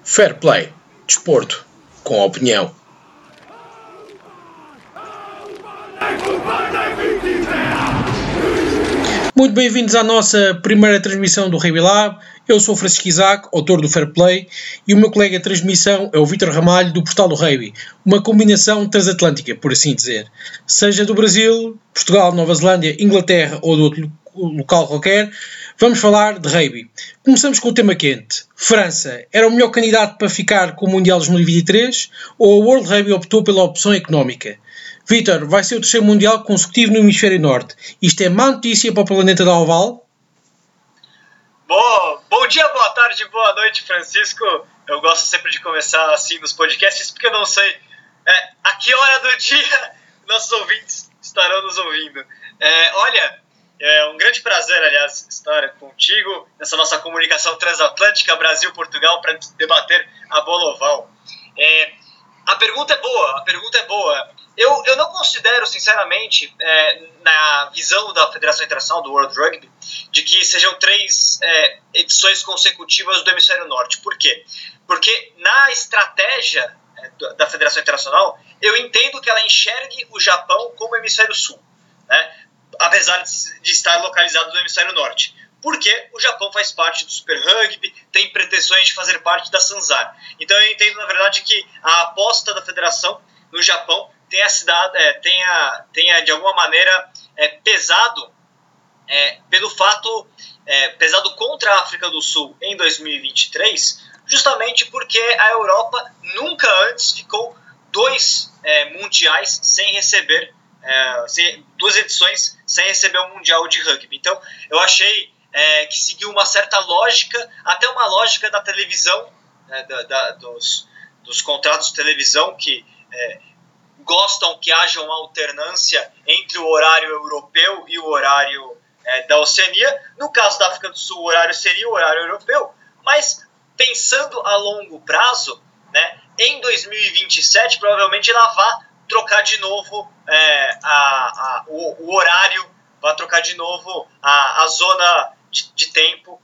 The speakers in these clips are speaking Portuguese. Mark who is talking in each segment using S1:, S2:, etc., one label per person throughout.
S1: Fair Play, desporto, com opinião. Muito bem-vindos à nossa primeira transmissão do Rugby Lab. Eu sou o Francisco Isaac, autor do Fair Play, e o meu colega de transmissão é o Vítor Ramalho, do Portal do Rugby. Uma combinação transatlântica, por assim dizer. Seja do Brasil, Portugal, Nova Zelândia, Inglaterra ou de outro local qualquer, vamos falar de rugby. Começamos com o tema quente. França era o melhor candidato para ficar com o Mundial 2023 ou a World Rugby optou pela opção económica? Vítor, vai ser o terceiro Mundial consecutivo no Hemisfério Norte. Isto é má notícia para o planeta da Oval?
S2: Bom dia, boa tarde, boa noite, Francisco. Eu gosto sempre de começar assim nos podcasts, porque eu não sei a que hora do dia nossos ouvintes estarão nos ouvindo. É um grande prazer, aliás, estar contigo nessa nossa comunicação transatlântica Brasil-Portugal para debater a bola oval. A pergunta é boa. Eu não considero, sinceramente, na visão da Federação Internacional do World Rugby, de que sejam 3 edições consecutivas do Hemisfério Norte. Por quê? Porque na estratégia da Federação Internacional, eu entendo que ela enxergue o Japão como Hemisfério Sul, né? Apesar de estar localizado no Hemisfério Norte. Porque o Japão faz parte do Super Rugby, tem pretensões de fazer parte da Sanzar. Então eu entendo, na verdade, que a aposta da federação no Japão tenha de alguma maneira pesado pelo fato, pesado contra a África do Sul em 2023, justamente porque a Europa nunca antes ficou 2 mundiais sem receber, 2 edições sem receber um mundial de rugby. Então eu achei que seguiu uma certa lógica, até uma lógica da televisão, dos contratos de televisão que gostam que haja uma alternância entre o horário europeu e o horário da Oceania. No caso da África do Sul, o horário seria o horário europeu, mas pensando a longo prazo, né, em 2027 provavelmente ela vai trocar de novo o horário, vai trocar de novo a zona de tempo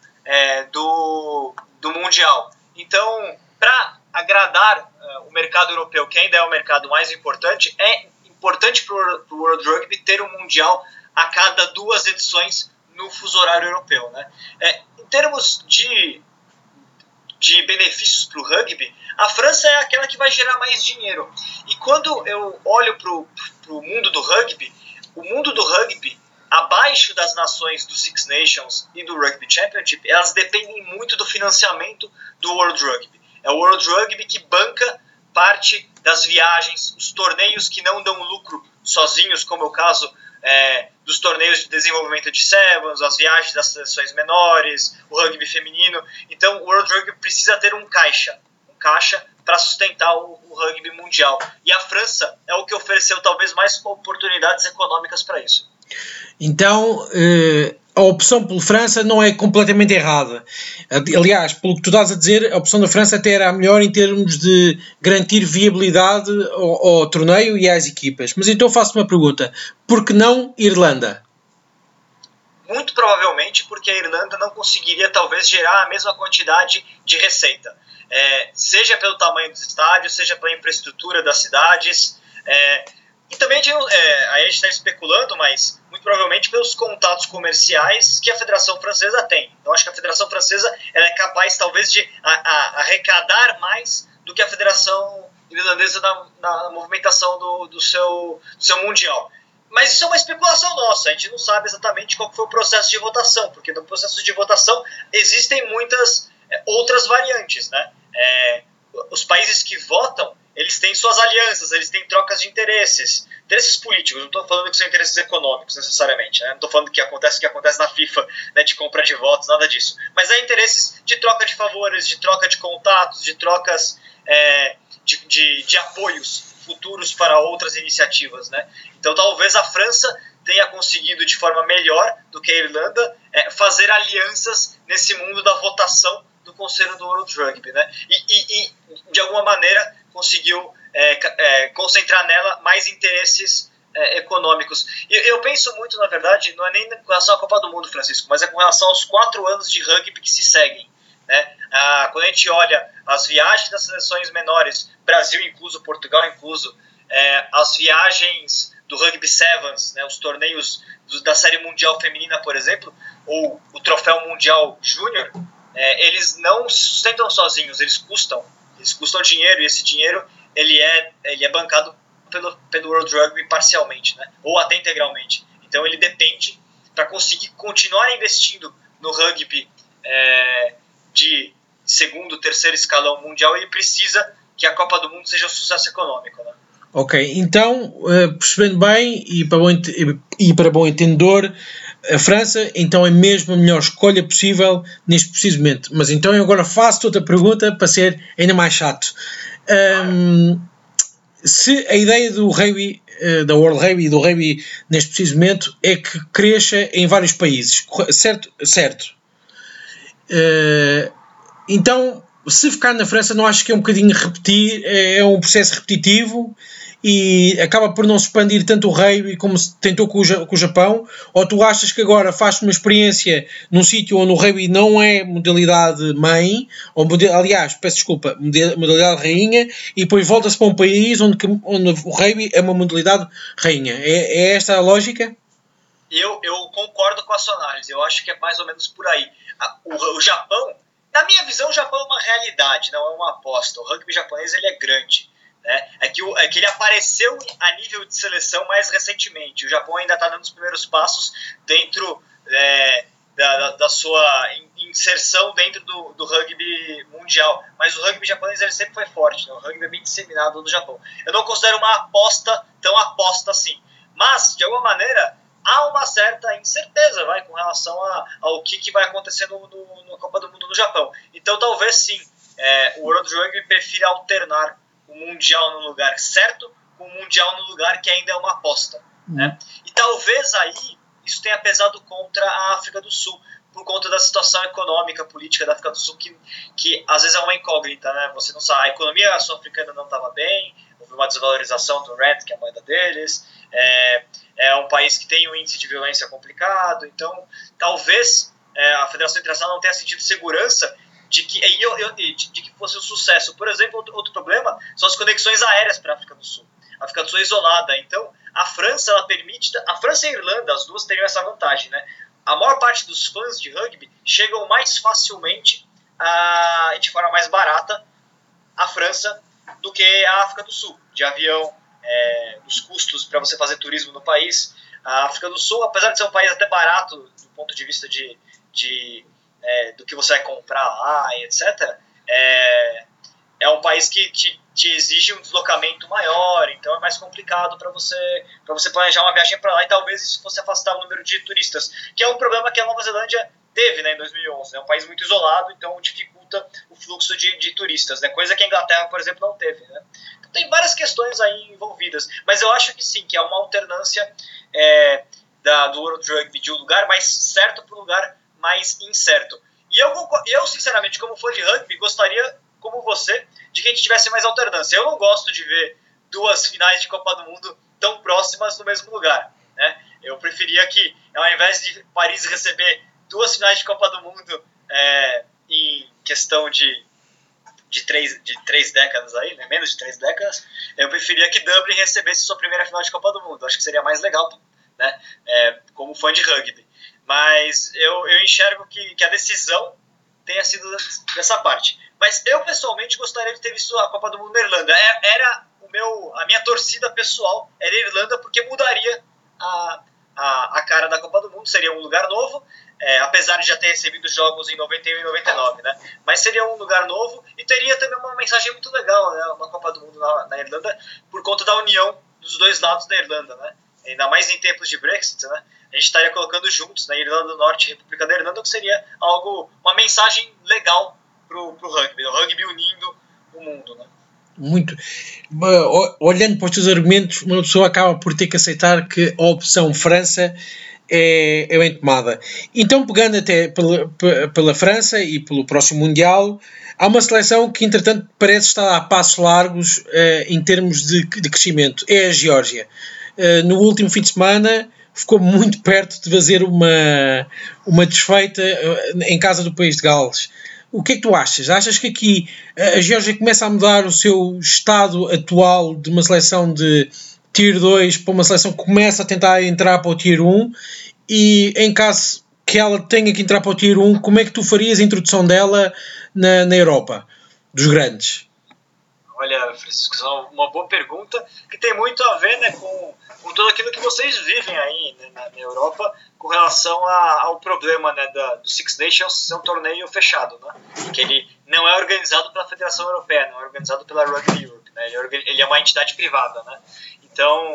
S2: do Mundial. Então, para agradar o mercado europeu, que ainda é o mercado mais importante, é importante para o World Rugby ter um Mundial a cada 2 edições no fuso horário europeu, né? Em termos de benefícios para o rugby, a França é aquela que vai gerar mais dinheiro. E quando eu olho para o mundo do rugby, o mundo do rugby, abaixo das nações do Six Nations e do Rugby Championship, elas dependem muito do financiamento do World Rugby. É o World Rugby que banca parte das viagens, os torneios que não dão lucro sozinhos, como é o caso dos torneios de desenvolvimento de Sevens, as viagens das seleções menores, o rugby feminino. Então o World Rugby precisa ter um caixa para sustentar o rugby mundial. E a França é o que ofereceu talvez mais oportunidades econômicas para isso.
S1: Então, a opção pela França não é completamente errada. Aliás, pelo que tu estás a dizer, a opção da França até era a melhor em termos de garantir viabilidade ao torneio e às equipas. Mas então faço uma pergunta. Por que não Irlanda?
S2: Muito provavelmente porque a Irlanda não conseguiria talvez gerar a mesma quantidade de receita. Seja pelo tamanho dos estádios, seja pela infraestrutura das cidades, e também a gente está especulando, mas muito provavelmente pelos contatos comerciais que a Federação Francesa tem. Então acho que a Federação Francesa ela é capaz talvez de arrecadar mais do que a Federação Irlandesa na movimentação do seu Mundial. Mas isso é uma especulação nossa, a gente não sabe exatamente qual foi o processo de votação, porque no processo de votação existem muitas outras variantes, né? Os países que votam, eles têm suas alianças, eles têm trocas de interesses políticos, não estou falando que são interesses econômicos necessariamente, né? Não estou falando que acontece o que acontece na FIFA, né, de compra de votos, nada disso, mas é interesses de troca de favores, de troca de contatos, de trocas de apoios futuros para outras iniciativas, né? Então talvez a França tenha conseguido de forma melhor do que a Irlanda fazer alianças nesse mundo da votação do Conselho do World Rugby, né? E de alguma maneira conseguiu concentrar nela mais interesses econômicos. Eu penso muito, na verdade, não é nem com relação à Copa do Mundo, Francisco, mas é com relação aos 4 anos de rugby que se seguem, né? Quando a gente olha as viagens das seleções menores, Brasil incluso, Portugal incluso, as viagens do Rugby Sevens, né, os torneios da Série Mundial Feminina, por exemplo, ou o Troféu Mundial Júnior, eles não se sustentam sozinhos, eles custam dinheiro, e esse dinheiro ele é bancado pelo World Rugby parcialmente, né, ou até integralmente. Então ele depende, para conseguir continuar investindo no rugby de segundo, terceiro escalão mundial, ele precisa que a Copa do Mundo seja um sucesso econômico, né?
S1: Ok, então, percebendo bem e para bom entendedor, a França então é mesmo a melhor escolha possível neste preciso momento. Mas então eu agora faço outra pergunta para ser ainda mais chato. Se a ideia do rugby, da World Rugby e do rugby neste preciso momento é que cresça em vários países, certo? Então, se ficar na França, não acho que é um bocadinho repetir, é um processo repetitivo e acaba por não se expandir tanto o rugby como se tentou com o Japão? Ou tu achas que agora faz uma experiência num sítio onde o rugby não é modalidade mãe, modalidade rainha, e depois volta-se para um país onde o rugby é uma modalidade rainha? É esta a lógica?
S2: Eu concordo com a sua análise, eu acho que é mais ou menos por aí. O Japão, na minha visão, o Japão é uma realidade, não é uma aposta. O rugby japonês ele é grande, né? É que ele apareceu a nível de seleção mais recentemente. O Japão ainda está dando os primeiros passos dentro da sua inserção dentro do rugby mundial. Mas o rugby japonês ele sempre foi forte, né? O rugby é bem disseminado no Japão. Eu não considero uma aposta tão aposta assim. Mas, de alguma maneira, há uma certa incerteza com relação ao que vai acontecer na Copa do Mundo no Japão. Então, talvez sim, o World Rugby prefira alternar o Mundial no lugar certo com o Mundial no lugar que ainda é uma aposta. Né? E talvez aí isso tenha pesado contra a África do Sul, por conta da situação econômica, política da África do Sul, que às vezes é uma incógnita, né? Você não sabe, a economia sul-africana não estava bem, houve uma desvalorização do rand, que é a moeda deles, é um país que tem um índice de violência complicado, então talvez a Federação Internacional não tenha sentido segurança de que fosse um sucesso. Por exemplo, outro problema são as conexões aéreas para a África do Sul. A África do Sul é isolada, então a França permite, a França e a Irlanda, as duas teriam essa vantagem, né? A maior parte dos fãs de rugby chegam mais facilmente e de forma mais barata à França do que a África do Sul, de avião, dos custos para você fazer turismo no país. A África do Sul, apesar de ser um país até barato do ponto de vista do que você vai comprar lá e etc., é um país que te exige um deslocamento maior, então é mais complicado para você planejar uma viagem para lá, e talvez isso fosse afastar o número de turistas, que é um problema que a Nova Zelândia teve, né, em 2011. É um país muito isolado, então dificulta o fluxo de turistas, né, coisa que a Inglaterra, por exemplo, não teve. Né. Então, tem várias questões aí envolvidas, mas eu acho que sim, que é uma alternância do World Rugby de um lugar mais certo para um lugar mais incerto. E eu, sinceramente, como fã de rugby, gostaria, como você, de que a gente tivesse mais alternância. Eu não gosto de ver duas finais de Copa do Mundo tão próximas no mesmo lugar, né? Eu preferia que, ao invés de Paris receber duas finais de Copa do Mundo em questão de 3 décadas aí, né? Menos de 3 décadas, eu preferia que Dublin recebesse sua primeira final de Copa do Mundo. Acho que seria mais legal, né? Como fã de rugby. Mas eu enxergo que a decisão tenha sido dessa parte. Mas eu, pessoalmente, gostaria de ter visto a Copa do Mundo na Irlanda. A minha torcida pessoal era a Irlanda, porque mudaria a cara da Copa do Mundo. Seria um lugar novo, apesar de já ter recebido jogos em 91 e 99, né? Mas seria um lugar novo e teria também uma mensagem muito legal, né? Uma Copa do Mundo na Irlanda, por conta da união dos dois lados da Irlanda, né? Ainda mais em tempos de Brexit, né? A gente estaria colocando juntos, na Irlanda do Norte e República da Irlanda, que seria uma mensagem legal pro rugby, o rugby unindo o mundo, né?
S1: Muito. Olhando para os teus argumentos, uma pessoa acaba por ter que aceitar que a opção França é bem tomada. Então, pegando até pela França e pelo próximo Mundial, há uma seleção que, entretanto, parece estar a passos largos em termos de crescimento. É a Geórgia. No último fim de semana ficou muito perto de fazer uma desfeita em casa do país de Gales. O que é que tu achas? Achas que aqui a Geórgia começa a mudar o seu estado atual de uma seleção de Tier 2 para uma seleção que começa a tentar entrar para o Tier 1? E em caso que ela tenha que entrar para o Tier 1, como é que tu farias a introdução dela na Europa, dos grandes?
S2: Olha, Francisco, é uma boa pergunta que tem muito a ver, né, com tudo aquilo que vocês vivem aí, né, na Europa com relação ao problema, né, do Six Nations ser um torneio fechado, né, que ele não é organizado pela Federação Europeia, não é organizado pela Rugby Europe, né, ele é uma entidade privada, né, então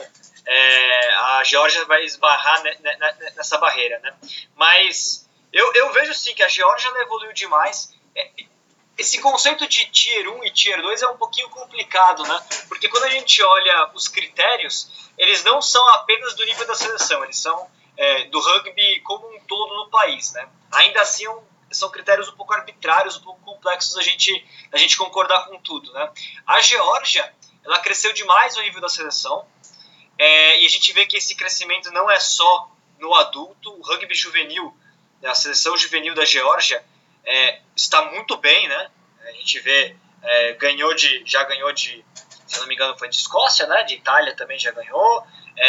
S2: a Geórgia vai esbarrar nessa barreira, né, mas eu vejo sim que a Geórgia evoluiu demais. Esse conceito de Tier 1 e Tier 2 é um pouquinho complicado, né? Porque quando a gente olha os critérios, eles não são apenas do nível da seleção, eles são do rugby como um todo no país, né? Ainda assim, são critérios um pouco arbitrários, um pouco complexos a gente concordar com tudo, né? A Geórgia, ela cresceu demais no nível da seleção, e a gente vê que esse crescimento não é só no adulto. O rugby juvenil, a seleção juvenil da Geórgia, está muito bem, né? A gente vê, já ganhou de, se não me engano, foi de Escócia, né? De Itália também já ganhou,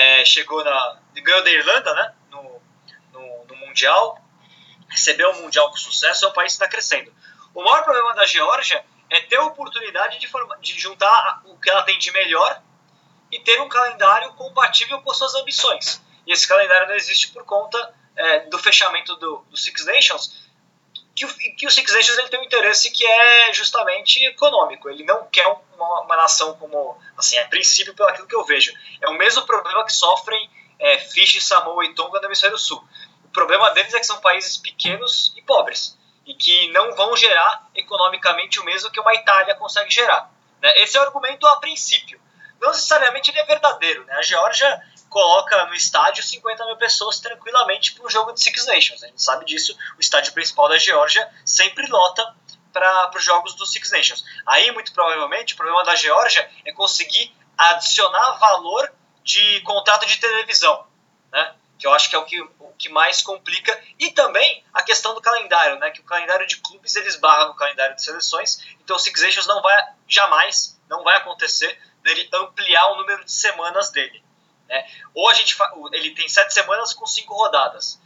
S2: ganhou da Irlanda, né? No Mundial, recebeu o Mundial com sucesso. É um país que está crescendo. O maior problema da Geórgia é ter a oportunidade de juntar o que ela tem de melhor e ter um calendário compatível com suas ambições. E esse calendário não existe por conta do fechamento do Six Nations, que o Six Nations ele tem um interesse que é justamente econômico. Ele não quer uma nação como, assim, a princípio, pelo aquilo que eu vejo. É o mesmo problema que sofrem Fiji, Samoa e Tonga no Hemisfério Sul. O problema deles é que são países pequenos e pobres, e que não vão gerar economicamente o mesmo que uma Itália consegue gerar, né? Esse é o argumento a princípio. Não necessariamente ele é verdadeiro, né? A Geórgia coloca no estádio 50 mil pessoas tranquilamente para um jogo de Six Nations. A gente sabe disso. O estádio principal da Geórgia sempre lota para os jogos do Six Nations. Aí, muito provavelmente, o problema da Geórgia é conseguir adicionar valor de contrato de televisão, né? Que eu acho que é o que mais complica. E também a questão do calendário, né? Que o calendário de clubes ele esbarra no calendário de seleções. Então o Six Nations jamais vai acontecer dele ampliar o número de semanas dele, né? Ou ele tem 7 semanas com 5 rodadas,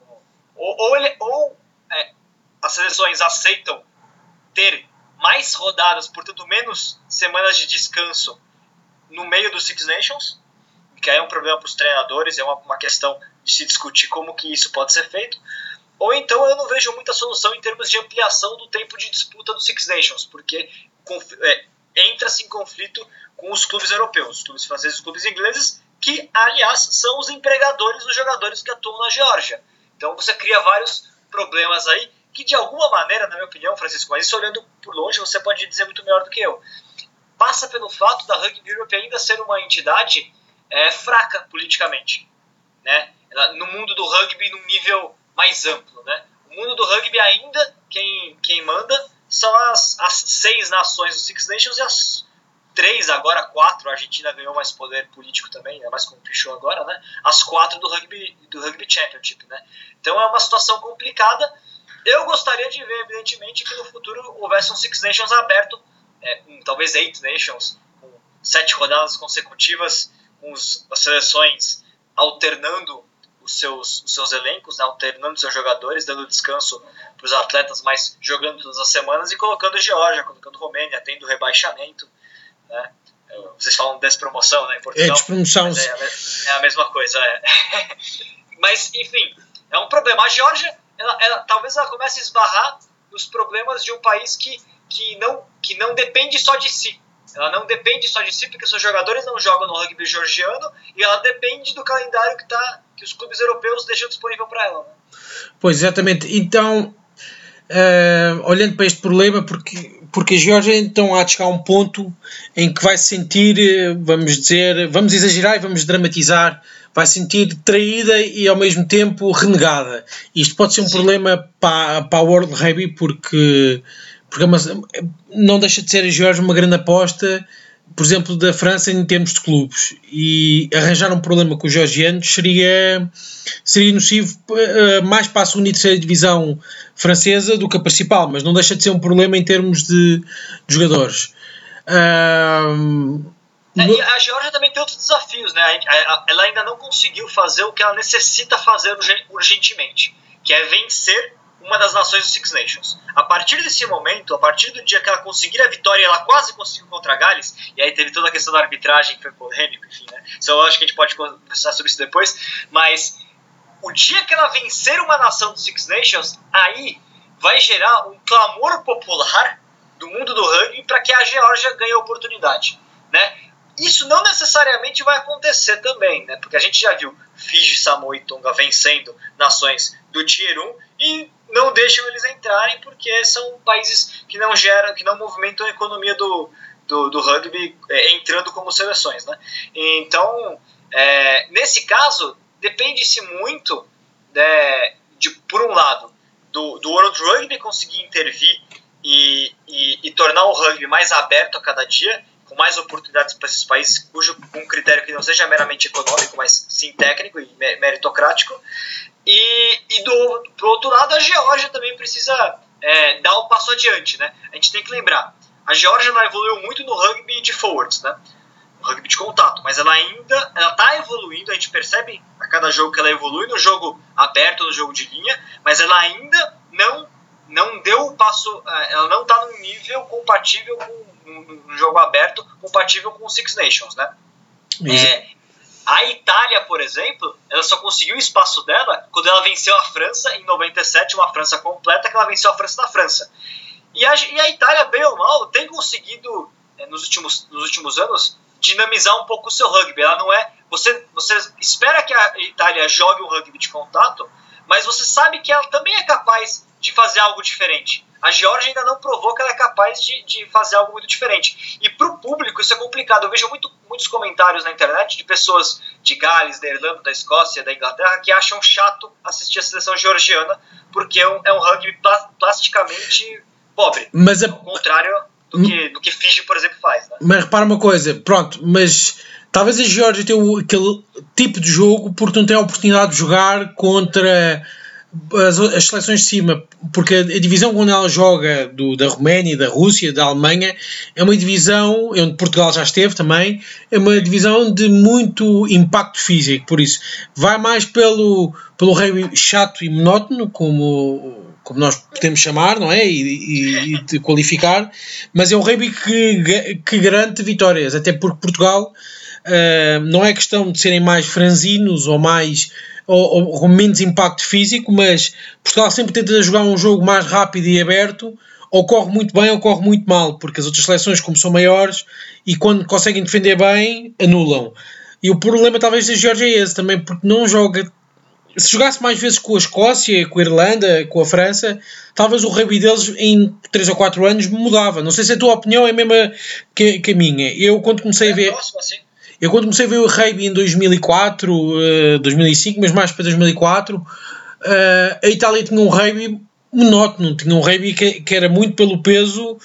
S2: ou as seleções aceitam ter mais rodadas, portanto menos semanas de descanso no meio dos Six Nations, que aí é um problema para os treinadores, é uma questão de se discutir como que isso pode ser feito. Ou então eu não vejo muita solução em termos de ampliação do tempo de disputa do Six Nations, porque entra-se em conflito com os clubes europeus, os clubes franceses, os clubes ingleses, que, aliás, são os empregadores dos jogadores que atuam na Geórgia. Então você cria vários problemas aí, que de alguma maneira, na minha opinião, Francisco, mas isso olhando por longe, você pode dizer muito melhor do que eu, passa pelo fato da Rugby Europe ainda ser uma entidade fraca politicamente, né? No mundo do rugby num nível mais amplo, né? O mundo do rugby ainda, quem manda são as 6 nações do Six Nations e as 3, agora 4, a Argentina ganhou mais poder político também, né, mais como pichou agora, né, as 4 do Rugby Championship, né. Então é uma situação complicada. Eu gostaria de ver, evidentemente, que no futuro houvesse um Six Nations aberto, talvez 8 Nations, com 7 rodadas consecutivas, com as seleções alternando os seus elencos, né, alternando seus jogadores, dando descanso para os atletas, mas jogando todas as semanas, e colocando Geórgia, colocando Romênia, tendo rebaixamento, né? Vocês falam despromoção, né, em Portugal,
S1: despromoção.
S2: Mas é a mesma coisa. Mas, enfim, é um problema. A Geórgia, talvez ela comece a esbarrar nos problemas de um país que não depende só de si. Ela não depende só de si, porque seus jogadores não jogam no rugby georgiano, e ela depende do calendário que os clubes europeus deixam disponível para ela, né?
S1: Pois, exatamente. Então, olhando para este problema, porque a Geórgia então há de chegar a um ponto em que vai se sentir, vamos exagerar e vamos dramatizar, vai se sentir traída e ao mesmo tempo renegada. Isto pode ser um problema para a World Rugby, porque não deixa de ser a Geórgia uma grande aposta por exemplo, da França em termos de clubes, e arranjar um problema com os georgianos seria nocivo mais para a segunda e terceira divisão francesa do que a principal, mas não deixa de ser um problema em termos de jogadores.
S2: E a Geórgia também tem outros desafios, né? Ela ainda não conseguiu fazer o que ela necessita fazer urgentemente, que é vencer uma das nações dos Six Nations. A partir desse momento, a partir do dia que ela conseguir a vitória, ela quase conseguiu contra a Gales, e aí teve toda a questão da arbitragem que foi polêmica, enfim, né? Então eu acho que a gente pode conversar sobre isso depois, mas o dia que ela vencer uma nação dos Six Nations, aí vai gerar um clamor popular do mundo do rugby para que a Geórgia ganhe a oportunidade, né? Isso não necessariamente vai acontecer também, né? Porque a gente já viu Fiji, Samoa e Tonga vencendo nações do Tier 1 e não deixam eles entrarem porque são países que não geram, que não movimentam a economia do rugby entrando como seleções, né? Então, nesse caso, depende-se muito por um lado, do World Rugby conseguir intervir e tornar o rugby mais aberto a cada dia, com mais oportunidades para esses países, um critério que não seja meramente econômico, mas sim técnico e meritocrático. E do outro lado, a Geórgia também precisa dar um passo adiante, né? A gente tem que lembrar, a Geórgia não evoluiu muito no rugby de forwards, né? No rugby de contato, mas ela está evoluindo, a gente percebe a cada jogo que ela evolui no jogo aberto, no jogo de linha, mas ela ainda não deu o passo, ela não está num nível compatível com um jogo aberto, compatível com o Six Nations, né? A Itália, por exemplo, ela só conseguiu o espaço dela quando ela venceu a França em 97, uma França completa, que ela venceu a França na França. E a Itália, bem ou mal, tem conseguido, nos últimos anos, dinamizar um pouco o seu rugby. Ela não é... Você espera que a Itália jogue um rugby de contato, mas você sabe que ela também é capaz de fazer algo diferente. A Geórgia ainda não provou que ela é capaz de fazer algo muito diferente. E para o público isso é complicado. Eu vejo muitos comentários na internet de pessoas de Gales, da Irlanda, da Escócia, da Inglaterra, que acham chato assistir a seleção georgiana porque é um rugby plasticamente pobre.
S1: Mas
S2: ao contrário do que Fiji, por exemplo, faz. Né?
S1: Mas repara uma coisa, pronto, mas talvez a Geórgia tenha aquele tipo de jogo porque não tem a oportunidade de jogar contra as seleções de cima, porque a divisão quando ela joga da Roménia, da Rússia, da Alemanha, é uma divisão, onde Portugal já esteve também, é uma divisão de muito impacto físico, por isso vai mais pelo rugby chato e monótono, como nós podemos chamar, não é? E de qualificar, mas é um rugby que garante vitórias, até porque Portugal não é questão de serem mais franzinos ou mais ou com menos impacto físico, mas Portugal sempre tenta jogar um jogo mais rápido e aberto, ou corre muito bem ou corre muito mal, porque as outras seleções, como são maiores e quando conseguem defender bem, anulam. E o problema talvez da Geórgia é esse também, porque não joga. Se jogasse mais vezes com a Escócia, com a Irlanda, com a França, talvez o rugby deles em 3 ou 4 anos mudava. Não sei se a tua opinião é a mesma que a minha. Eu quando comecei a ver...
S2: Próximo, assim.
S1: Eu quando comecei a ver o rugby em 2004, 2005, mas mais para 2004, a Itália tinha um rugby monótono, tinha um rugby que era muito pelo peso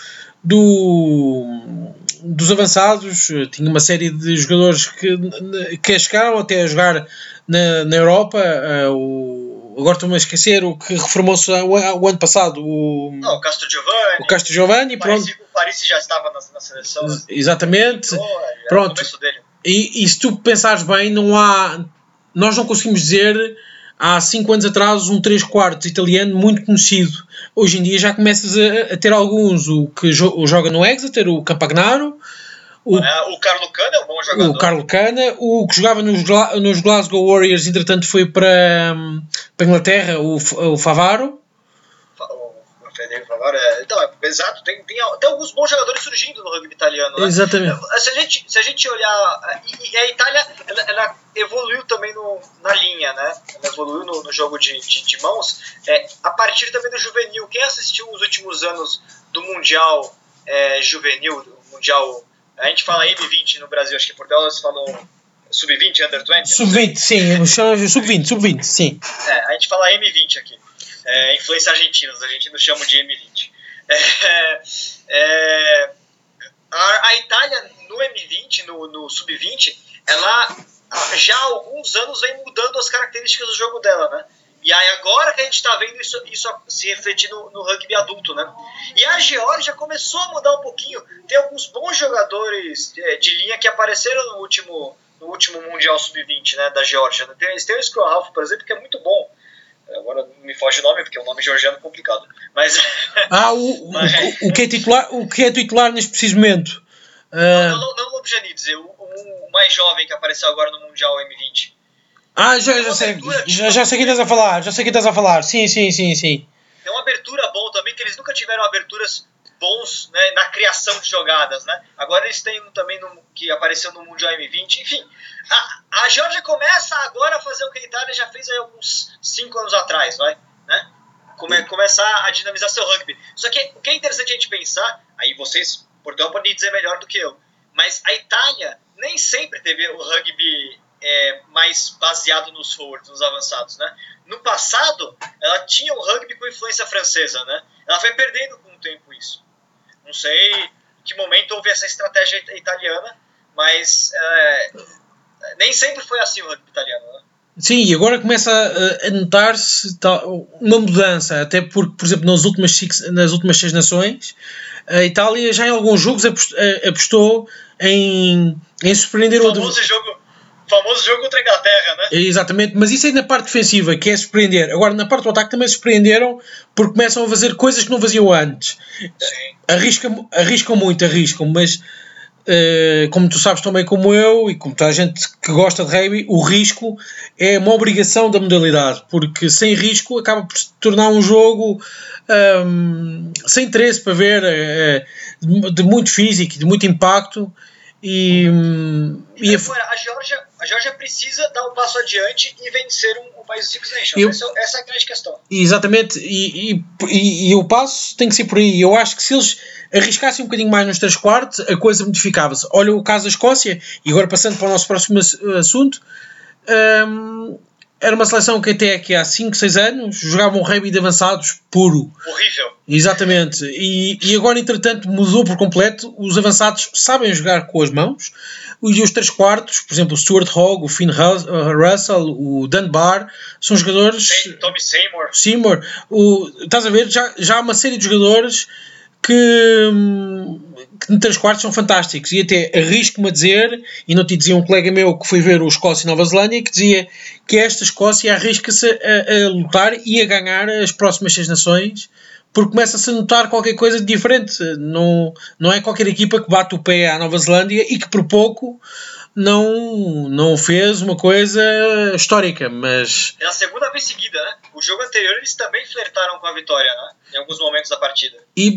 S1: dos avançados, tinha uma série de jogadores que chegaram até a jogar na Europa, agora estou-me a esquecer, o que reformou-se o ano passado, o Castro Giovanni, pronto.
S2: O Paris já estava na seleção.
S1: Exatamente, pronto. E se tu pensares bem, nós não conseguimos dizer há 5 anos atrás um 3/4 italiano muito conhecido. Hoje em dia já começas a ter alguns, o que joga no Exeter, o Campagnaro,
S2: o Carlo Cana é um bom jogador.
S1: O Carlo Cana, o que jogava nos Glasgow Warriors, entretanto foi para a Inglaterra, o Favaro.
S2: Federico Favaro, exato, tem alguns bons jogadores surgindo no rugby italiano, né?
S1: Exatamente.
S2: Se a gente olhar, e a Itália ela evoluiu também na linha, né? Ela evoluiu no jogo de mãos, a partir também do juvenil. Quem assistiu os últimos anos do Mundial juvenil, Mundial, a gente fala M20 no Brasil, acho que em Portugal eles falam Sub-20, Under 20?
S1: Sub-20, sim, Sub-20, sim.
S2: A gente fala M20 aqui. Influência argentina, os argentinos chamam de M20. A Itália no M20 no Sub-20, ela já há alguns anos vem mudando as características do jogo dela, né? E aí agora que a gente está vendo isso se refletir no rugby adulto, né? E a Geórgia começou a mudar um pouquinho. Tem alguns bons jogadores de linha que apareceram no último Mundial Sub-20, né, da Geórgia. Eles têm o Skrohalf, por exemplo, que é muito bom. Agora não me foge o nome, porque é um nome georgiano complicado. Mas...
S1: o que é titular neste preciso momento?
S2: Não o Lobjanidze, o mais jovem que apareceu agora no Mundial M20.
S1: Já sei quem estás a falar. Sim.
S2: Tem uma abertura bom também, que eles nunca tiveram aberturas bons, né, na criação de jogadas, né? Agora eles têm um também que apareceu no Mundial M20. Enfim, a Geórgia começa agora a fazer o que a Itália já fez aí alguns 5 anos atrás, vai, né? Começar a dinamizar seu rugby. Só que o que é interessante a gente pensar, aí vocês, Portugal, podem dizer melhor do que eu, mas a Itália nem sempre teve o rugby mais baseado nos forwards, nos avançados, né? No passado, ela tinha um rugby com influência francesa, né? Ela foi perdendo com o tempo isso. Não sei em que momento houve essa estratégia italiana, mas nem sempre foi assim o rugby italiano, né?
S1: Sim, e agora começa a notar-se uma mudança, até porque, por exemplo, nas últimas 6 nações, a Itália já em alguns jogos apostou em surpreender
S2: o famoso jogo contra a Inglaterra, né?
S1: Exatamente, mas isso é na parte defensiva, que é surpreender. Agora, na parte do ataque também surpreenderam, porque começam a fazer coisas que não faziam antes.
S2: Sim.
S1: Arriscam muito, mas como tu sabes também como eu, e como toda a gente que gosta de rugby, o risco é uma obrigação da modalidade, porque sem risco acaba por se tornar um jogo sem interesse para ver, de muito físico, de muito impacto.
S2: A Geórgia precisa dar um passo adiante e vencer um país do Six Nations. Essa é a grande questão.
S1: Exatamente, e o passo tem que ser por aí. Eu acho que se eles arriscassem um bocadinho mais nos 3/4, a coisa modificava-se. Olha o caso da Escócia, e agora passando para o nosso próximo assunto, era uma seleção que até aqui há 5, 6 anos jogavam um rugby de avançados puro.
S2: Horrível.
S1: Exatamente. E agora, entretanto, mudou por completo. Os avançados sabem jogar com as mãos. E os 3/4, por exemplo, o Stuart Hogg, o Finn Russell, o Dunbar, são jogadores...
S2: Tommy
S1: Seymour. Estás a ver? Já há uma série de jogadores que no 3/4 são fantásticos, e até arrisco-me a dizer, e não te dizia um colega meu que foi ver o Escócia e Nova Zelândia, que dizia que esta Escócia arrisca-se a lutar e a ganhar as próximas 6 nações, porque começa-se a notar qualquer coisa de diferente. Não é qualquer equipa que bate o pé à Nova Zelândia e que por pouco não fez uma coisa histórica, mas...
S2: É a segunda vez seguida, né? O jogo anterior eles também flertaram com a vitória, né? Em alguns momentos da partida.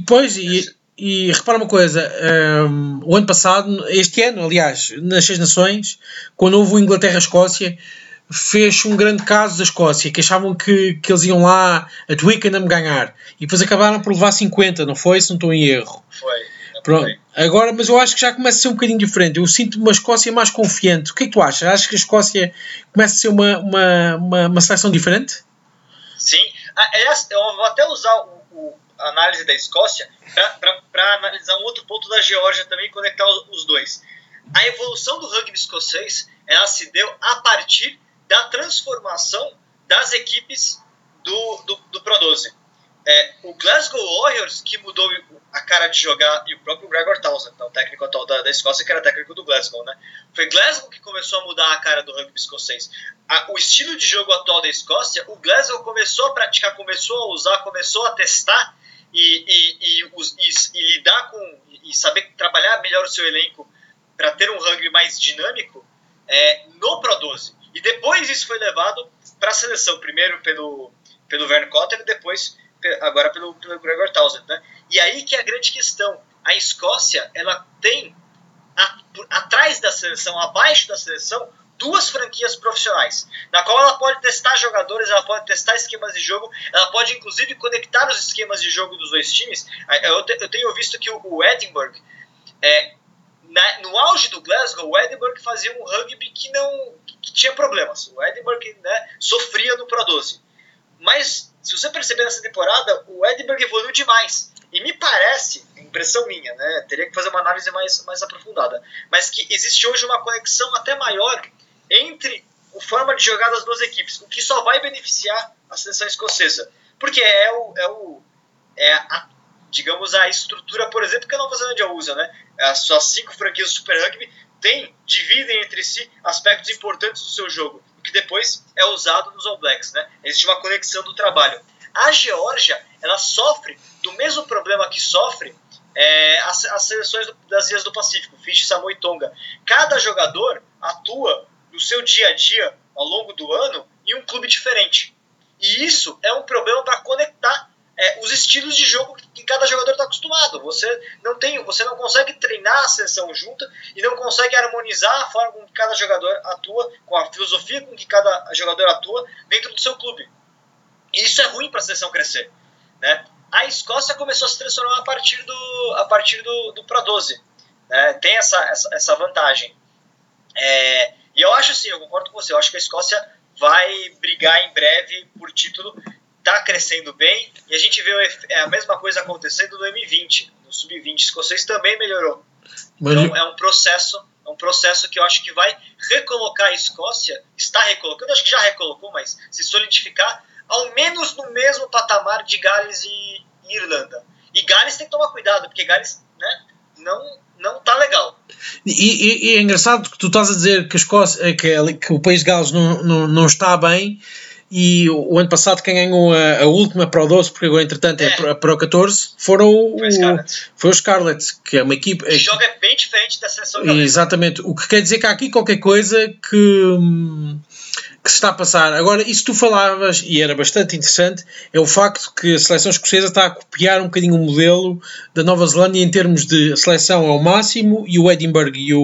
S1: E repara uma coisa, o ano passado, este ano, aliás, nas 6 nações, quando houve o Inglaterra-Escócia, fez um grande caso da Escócia, que achavam que eles iam lá a Twickenham ganhar, e depois acabaram por levar 50, não foi? Se não estou em erro.
S2: Foi.
S1: Pronto. Agora, mas eu acho que já começa a ser um bocadinho diferente. Eu sinto uma Escócia mais confiante. O que é que tu achas? Achas que a Escócia começa a ser uma seleção diferente?
S2: Sim. Eu vou até usar a análise da Escócia para analisar um outro ponto da Geórgia também e conectar os dois. A evolução do rugby escocês, ela se deu a partir da transformação das equipes do Pro 12. O Glasgow Warriors, que mudou a cara de jogar, e o próprio Gregor Townsend, o técnico atual da Escócia, que era técnico do Glasgow, né? Foi Glasgow que começou a mudar a cara do rugby escocês. O estilo de jogo atual da Escócia, o Glasgow começou a praticar, começou a usar, começou a testar e lidar com, e saber trabalhar melhor o seu elenco para ter um rugby mais dinâmico no Pro 12. E depois isso foi levado para a seleção, primeiro pelo Vern Cotter e depois agora pelo Gregor Townsend, né? E aí que é a grande questão. A Escócia, ela tem atrás da seleção, abaixo da seleção, 2 franquias profissionais, na qual ela pode testar jogadores, ela pode testar esquemas de jogo, ela pode inclusive conectar os esquemas de jogo dos 2 times. Eu tenho visto que o Edinburgh, no auge do Glasgow, o Edinburgh fazia um rugby que tinha problemas. O Edinburgh, né, sofria no Pro 12. Mas, se você perceber nessa temporada, o Edinburgh evoluiu demais. E me parece, impressão minha, né, teria que fazer uma análise mais aprofundada, mas que existe hoje uma conexão até maior entre a forma de jogar das duas equipes, o que só vai beneficiar a seleção escocesa. Porque digamos, a estrutura, por exemplo, que a Nova Zelândia usa, né? As suas 5 franquias do Super Rugby dividem entre si aspectos importantes do seu jogo, o que depois é usado nos All Blacks, né? Existe uma conexão do trabalho. A Geórgia, ela sofre do mesmo problema que sofre as seleções das Ilhas do Pacífico, Fiji, Samoa e Tonga. Cada jogador atua no seu dia a dia, ao longo do ano, em um clube diferente. E isso é um problema para conectar os estilos de jogo que cada jogador está acostumado. Você não consegue treinar a seleção junta e não consegue harmonizar a forma com que cada jogador atua, com a filosofia com que cada jogador atua dentro do seu clube. E isso é ruim para a seleção crescer, né? A Escócia começou a se transformar a partir do Pro 12, né? Tem essa vantagem. E eu acho assim, eu concordo com você, eu acho que a Escócia vai brigar em breve por título, está crescendo bem, e a gente vê a mesma coisa acontecendo no M20, no Sub-20 escocês também melhorou. Então é um processo que eu acho que vai recolocar a Escócia, está recolocando, acho que já recolocou, mas se solidificar ao menos no mesmo patamar de Gales e Irlanda. E Gales tem que tomar cuidado, porque Gales, né, não tá legal.
S1: E é engraçado que tu estás a dizer que a Escócia, que o país de Gales não está bem, e o ano passado quem ganhou a última Pro 12, porque agora entretanto é a Pro 14, foi o Scarlets, que é uma equipe
S2: que joga bem diferente da seleção galesa.
S1: Exatamente, o que quer dizer que há aqui qualquer coisa que se está a passar. Agora, isso tu falavas, e era bastante interessante, é o facto que a seleção escocesa está a copiar um bocadinho o modelo da Nova Zelândia em termos de seleção ao máximo, e o Edinburgh e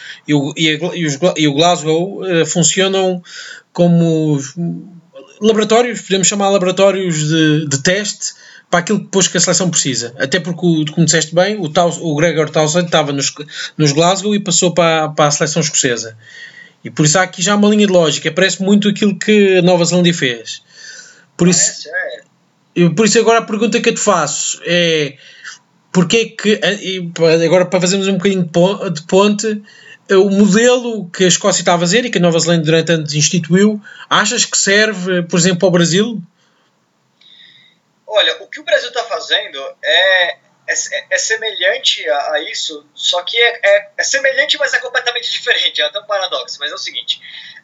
S1: o Glasgow funcionam como laboratórios, podemos chamar laboratórios de teste para aquilo que depois que a seleção precisa. Até porque, como disseste bem, o Gregor Townsend estava nos Glasgow e passou para a seleção escocesa. E por isso há aqui já uma linha de lógica. Parece muito aquilo que a Nova Zelândia fez. Por isso agora a pergunta que eu te faço é porque que, agora para fazermos um bocadinho de ponte, o modelo que a Escócia está a fazer e que a Nova Zelândia durante anos instituiu, achas que serve, por exemplo, ao Brasil?
S2: Olha, o que o Brasil está fazendo é semelhante a isso, só que é semelhante, mas é completamente diferente. É até um paradoxo, mas é o seguinte: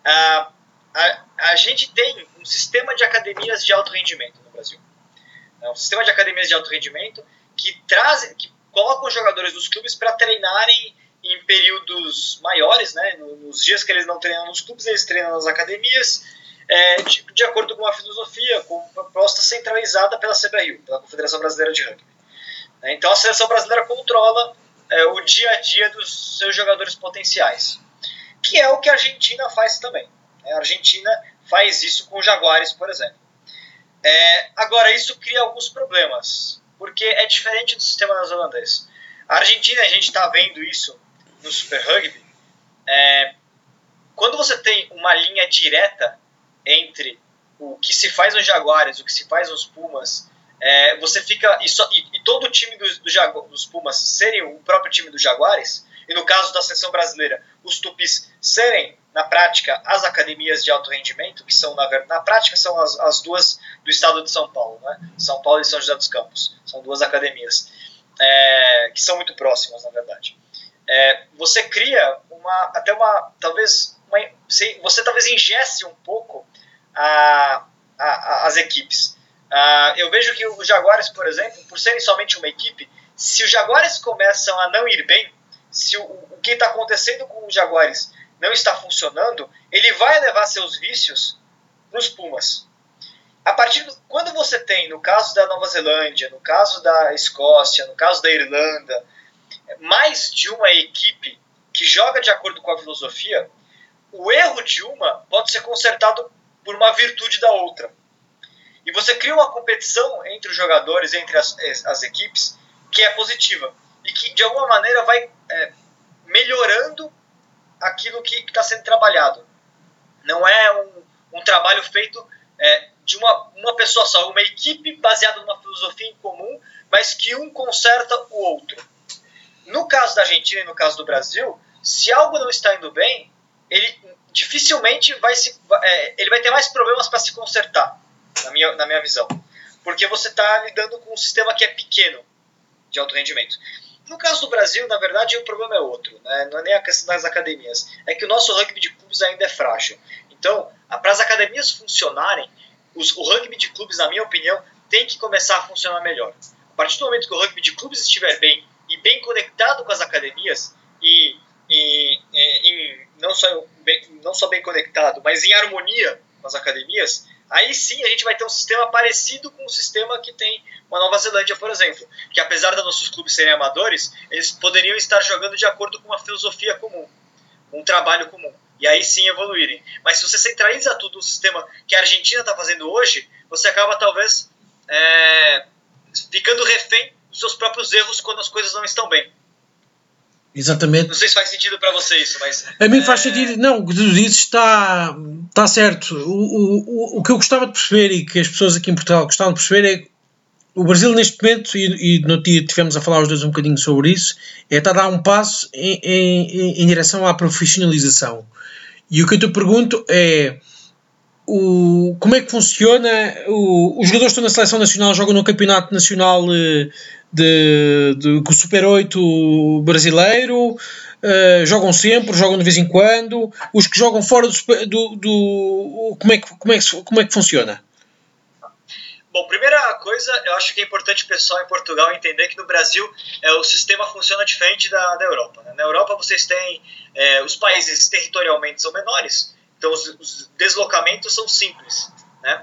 S2: a gente tem um sistema de academias de alto rendimento no Brasil. É um sistema de academias de alto rendimento que coloca os jogadores dos clubes para treinarem em períodos maiores, né? Nos dias que eles não treinam nos clubes, eles treinam nas academias, de acordo com uma filosofia, com uma proposta centralizada pela CBRU, pela Confederação Brasileira de Rugby. Então a seleção brasileira controla o dia a dia dos seus jogadores potenciais, que é o que a Argentina faz também. A Argentina faz isso com os Jaguares, por exemplo. Agora, isso cria alguns problemas, porque é diferente do sistema neozelandês. A Argentina, a gente está vendo isso no Super Rugby, quando você tem uma linha direta entre o que se faz nos Jaguares, o que se faz nos Pumas, você fica e todo o time dos Pumas serem o próprio time dos Jaguares, e no caso da seleção brasileira, os Tupis serem, na prática, as academias de alto rendimento, que são, na prática, são as duas do estado de São Paulo, né? São Paulo e São José dos Campos. São duas academias que são muito próximas, na verdade. Você cria você talvez engesse um pouco as equipes. Eu vejo que os Jaguares, por exemplo, por serem somente uma equipe, se os Jaguares começam a não ir bem, se o que está acontecendo com os Jaguares não está funcionando, ele vai levar seus vícios nos Pumas. Quando você tem, no caso da Nova Zelândia, no caso da Escócia, no caso da Irlanda, mais de uma equipe que joga de acordo com a filosofia, o erro de uma pode ser consertado por uma virtude da outra. E você cria uma competição entre os jogadores, entre as equipes, que é positiva. E que, de alguma maneira, vai melhorando aquilo que está sendo trabalhado. Não é um trabalho feito de uma pessoa só, uma equipe baseada numa filosofia em comum, mas que um conserta o outro. No caso da Argentina e no caso do Brasil, se algo não está indo bem, ele dificilmente ele vai ter mais problemas para se consertar, na minha visão. Porque você está lidando com um sistema que é pequeno de alto rendimento. No caso do Brasil, na verdade, o problema é outro, né? Não é nem a questão das academias. É que o nosso rugby de clubes ainda é frágil. Então, para as academias funcionarem, o rugby de clubes, na minha opinião, tem que começar a funcionar melhor. A partir do momento que o rugby de clubes estiver bem e bem conectado com as academias, não só bem conectado, mas em harmonia com as academias, aí sim a gente vai ter um sistema parecido com o sistema que tem uma Nova Zelândia, por exemplo, que apesar de nossos clubes serem amadores, eles poderiam estar jogando de acordo com uma filosofia comum, um trabalho comum, e aí sim evoluírem. Mas se você centraliza tudo no sistema que a Argentina está fazendo hoje, você acaba talvez ficando refém dos seus próprios erros quando as coisas não estão bem.
S1: Exatamente.
S2: Não sei se faz sentido para você isso, mas...
S1: A mim faz sentido. Não, o que tu dizes está certo. O que eu gostava de perceber e que as pessoas aqui em Portugal gostavam de perceber é que o Brasil neste momento, e no dia tivemos a falar os dois um bocadinho sobre isso, está a dar um passo em direção à profissionalização. E o que eu te pergunto é como é que funciona. Os jogadores que estão na seleção nacional jogam no campeonato nacional com o Super 8 brasileiro, jogam sempre, jogam de vez em quando. Os que jogam fora como é que funciona?
S2: Bom, primeira coisa, eu acho que é importante o pessoal em Portugal entender que no Brasil o sistema funciona diferente da Europa, né? Na Europa vocês têm, os países territorialmente são menores, então os deslocamentos são simples, né?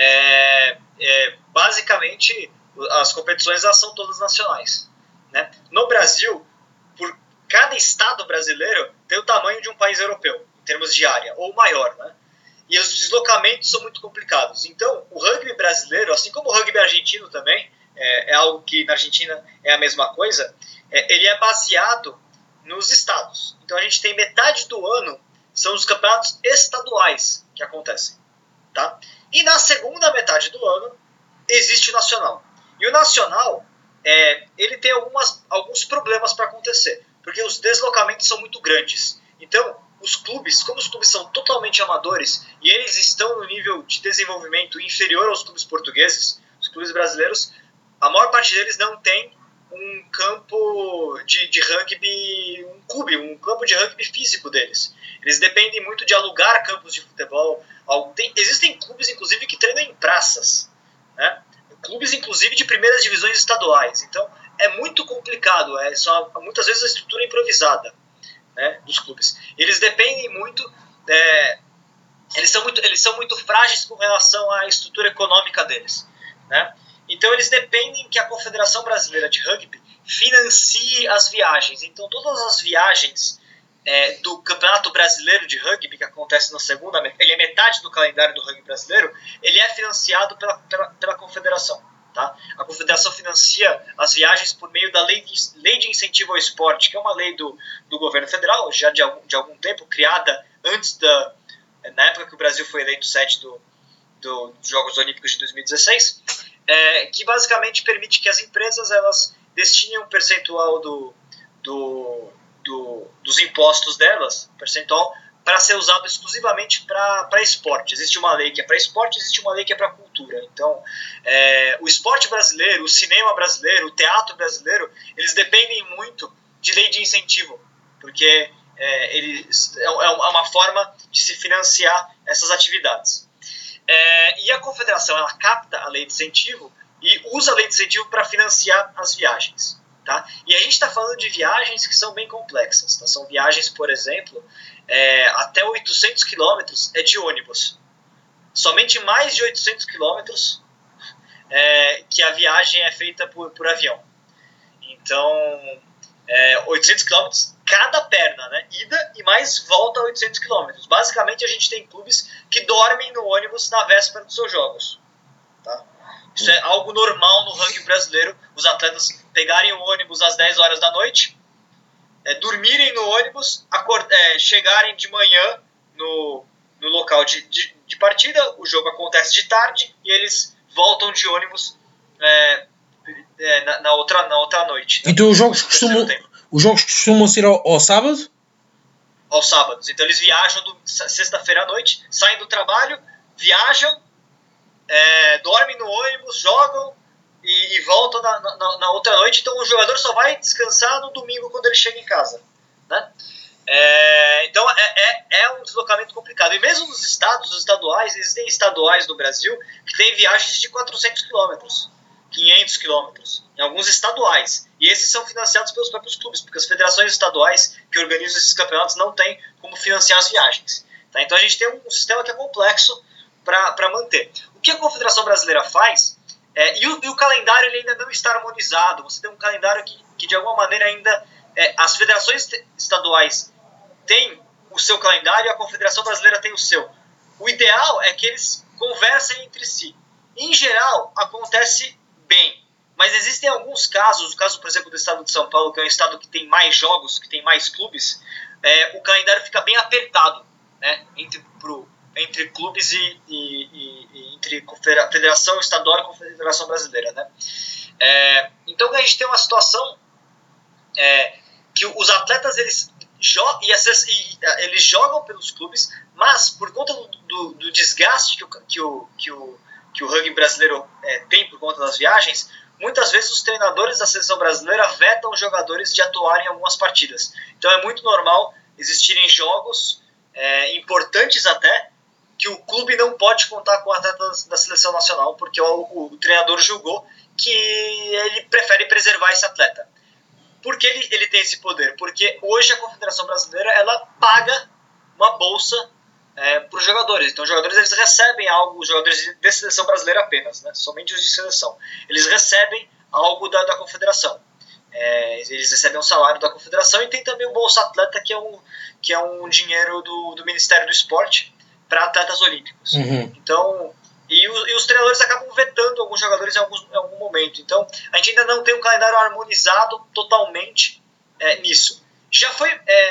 S2: Basicamente, as competições são todas nacionais, né? No Brasil, por cada estado brasileiro tem o tamanho de um país europeu, em termos de área, ou maior, né? E os deslocamentos são muito complicados. Então, o rugby brasileiro, assim como o rugby argentino também, é algo que na Argentina é a mesma coisa, ele é baseado nos estados. Então, a gente tem metade do ano, são os campeonatos estaduais que acontecem. Tá? E na segunda metade do ano, existe o nacional. E o nacional, ele tem alguns problemas para acontecer, porque os deslocamentos são muito grandes. Então, como os clubes são totalmente amadores e eles estão no nível de desenvolvimento inferior aos clubes portugueses, os clubes brasileiros, a maior parte deles não tem um campo de rugby, um campo de rugby físico deles. Eles dependem muito de alugar campos de futebol. Existem clubes, inclusive, que treinam em praças, né? Clubes, inclusive, de primeiras divisões estaduais. Então, é muito complicado, muitas vezes a estrutura é improvisada, né, dos clubes. Eles dependem muito, eles são muito frágeis com relação à estrutura econômica deles, né? Então eles dependem que a Confederação Brasileira de Rugby financie as viagens. Então todas as viagens do Campeonato Brasileiro de Rugby, que acontece na segunda, ele é metade do calendário do rugby brasileiro, ele é financiado pela Confederação. Tá? A Confederação financia as viagens por meio da Lei de Incentivo ao Esporte, que é uma lei do governo federal, já de algum tempo, criada antes na época que o Brasil foi eleito sede dos Jogos Olímpicos de 2016, que basicamente permite que as empresas elas destinem um percentual dos impostos delas, percentual, para ser usado exclusivamente para esporte. Existe uma lei que é para esporte, existe uma lei que é para cultura. Então, o esporte brasileiro, o cinema brasileiro, o teatro brasileiro, eles dependem muito de lei de incentivo, porque é uma forma de se financiar essas atividades. E a confederação ela capta a lei de incentivo e usa a lei de incentivo para financiar as viagens. Tá? E a gente está falando de viagens que são bem complexas. Tá? São viagens, por exemplo, até 800 quilômetros é de ônibus. Somente mais de 800 quilômetros que a viagem é feita por avião. Então, 800 quilômetros cada perna, né? Ida e mais volta a 800 quilômetros. Basicamente, a gente tem clubes que dormem no ônibus na véspera dos seus jogos. Tá? Isso é algo normal no rugby brasileiro, os atletas pegarem o ônibus às 10 horas da noite, dormirem no ônibus, chegarem de manhã no local de partida, o jogo acontece de tarde e eles voltam de ônibus na outra noite. Né?
S1: Então os jogos costumam ser ao sábado?
S2: Aos sábados. Então eles viajam sexta-feira à noite, saem do trabalho, viajam, dormem no ônibus, jogam e voltam na outra noite. Então o jogador só vai descansar no domingo quando ele chega em casa. Né? Então é um deslocamento complicado. E mesmo nos estaduais, existem estaduais no Brasil que têm viagens de 400 quilômetros, 500 quilômetros, em alguns estaduais. E esses são financiados pelos próprios clubes, porque as federações estaduais que organizam esses campeonatos não têm como financiar as viagens. Tá? Então a gente tem um sistema que é complexo para manter. O que a Confederação Brasileira faz, e o calendário ele ainda não está harmonizado. Você tem um calendário que de alguma maneira ainda... as federações estaduais têm o seu calendário e a Confederação Brasileira tem o seu. O ideal é que eles conversem entre si. Em geral, acontece bem. Mas existem alguns casos, o caso, por exemplo, do estado de São Paulo, que é um estado que tem mais jogos, que tem mais clubes, o calendário fica bem apertado, né, entre clubes e entre Federação Estadual e Confederação Brasileira. Né? Então a gente tem uma situação que os atletas eles jogam pelos clubes, mas por conta do desgaste que o rugby brasileiro tem por conta das viagens, muitas vezes os treinadores da seleção brasileira vetam os jogadores de atuar em algumas partidas. Então é muito normal existirem jogos importantes até que o clube não pode contar com atletas da seleção nacional, porque o treinador julgou que ele prefere preservar esse atleta. Por que ele tem esse poder? Porque hoje a Confederação Brasileira ela paga uma bolsa para os jogadores. Então os jogadores eles recebem algo, os jogadores de seleção brasileira apenas, né? Somente os de seleção. Eles recebem algo da Confederação. Eles recebem um salário da Confederação e tem também o Bolsa Atleta, que é um dinheiro do Ministério do Esporte para atletas olímpicos.
S1: Uhum.
S2: Então, e os treinadores acabam vetando alguns jogadores em algum momento. Então, a gente ainda não tem um calendário harmonizado totalmente nisso. Já foi...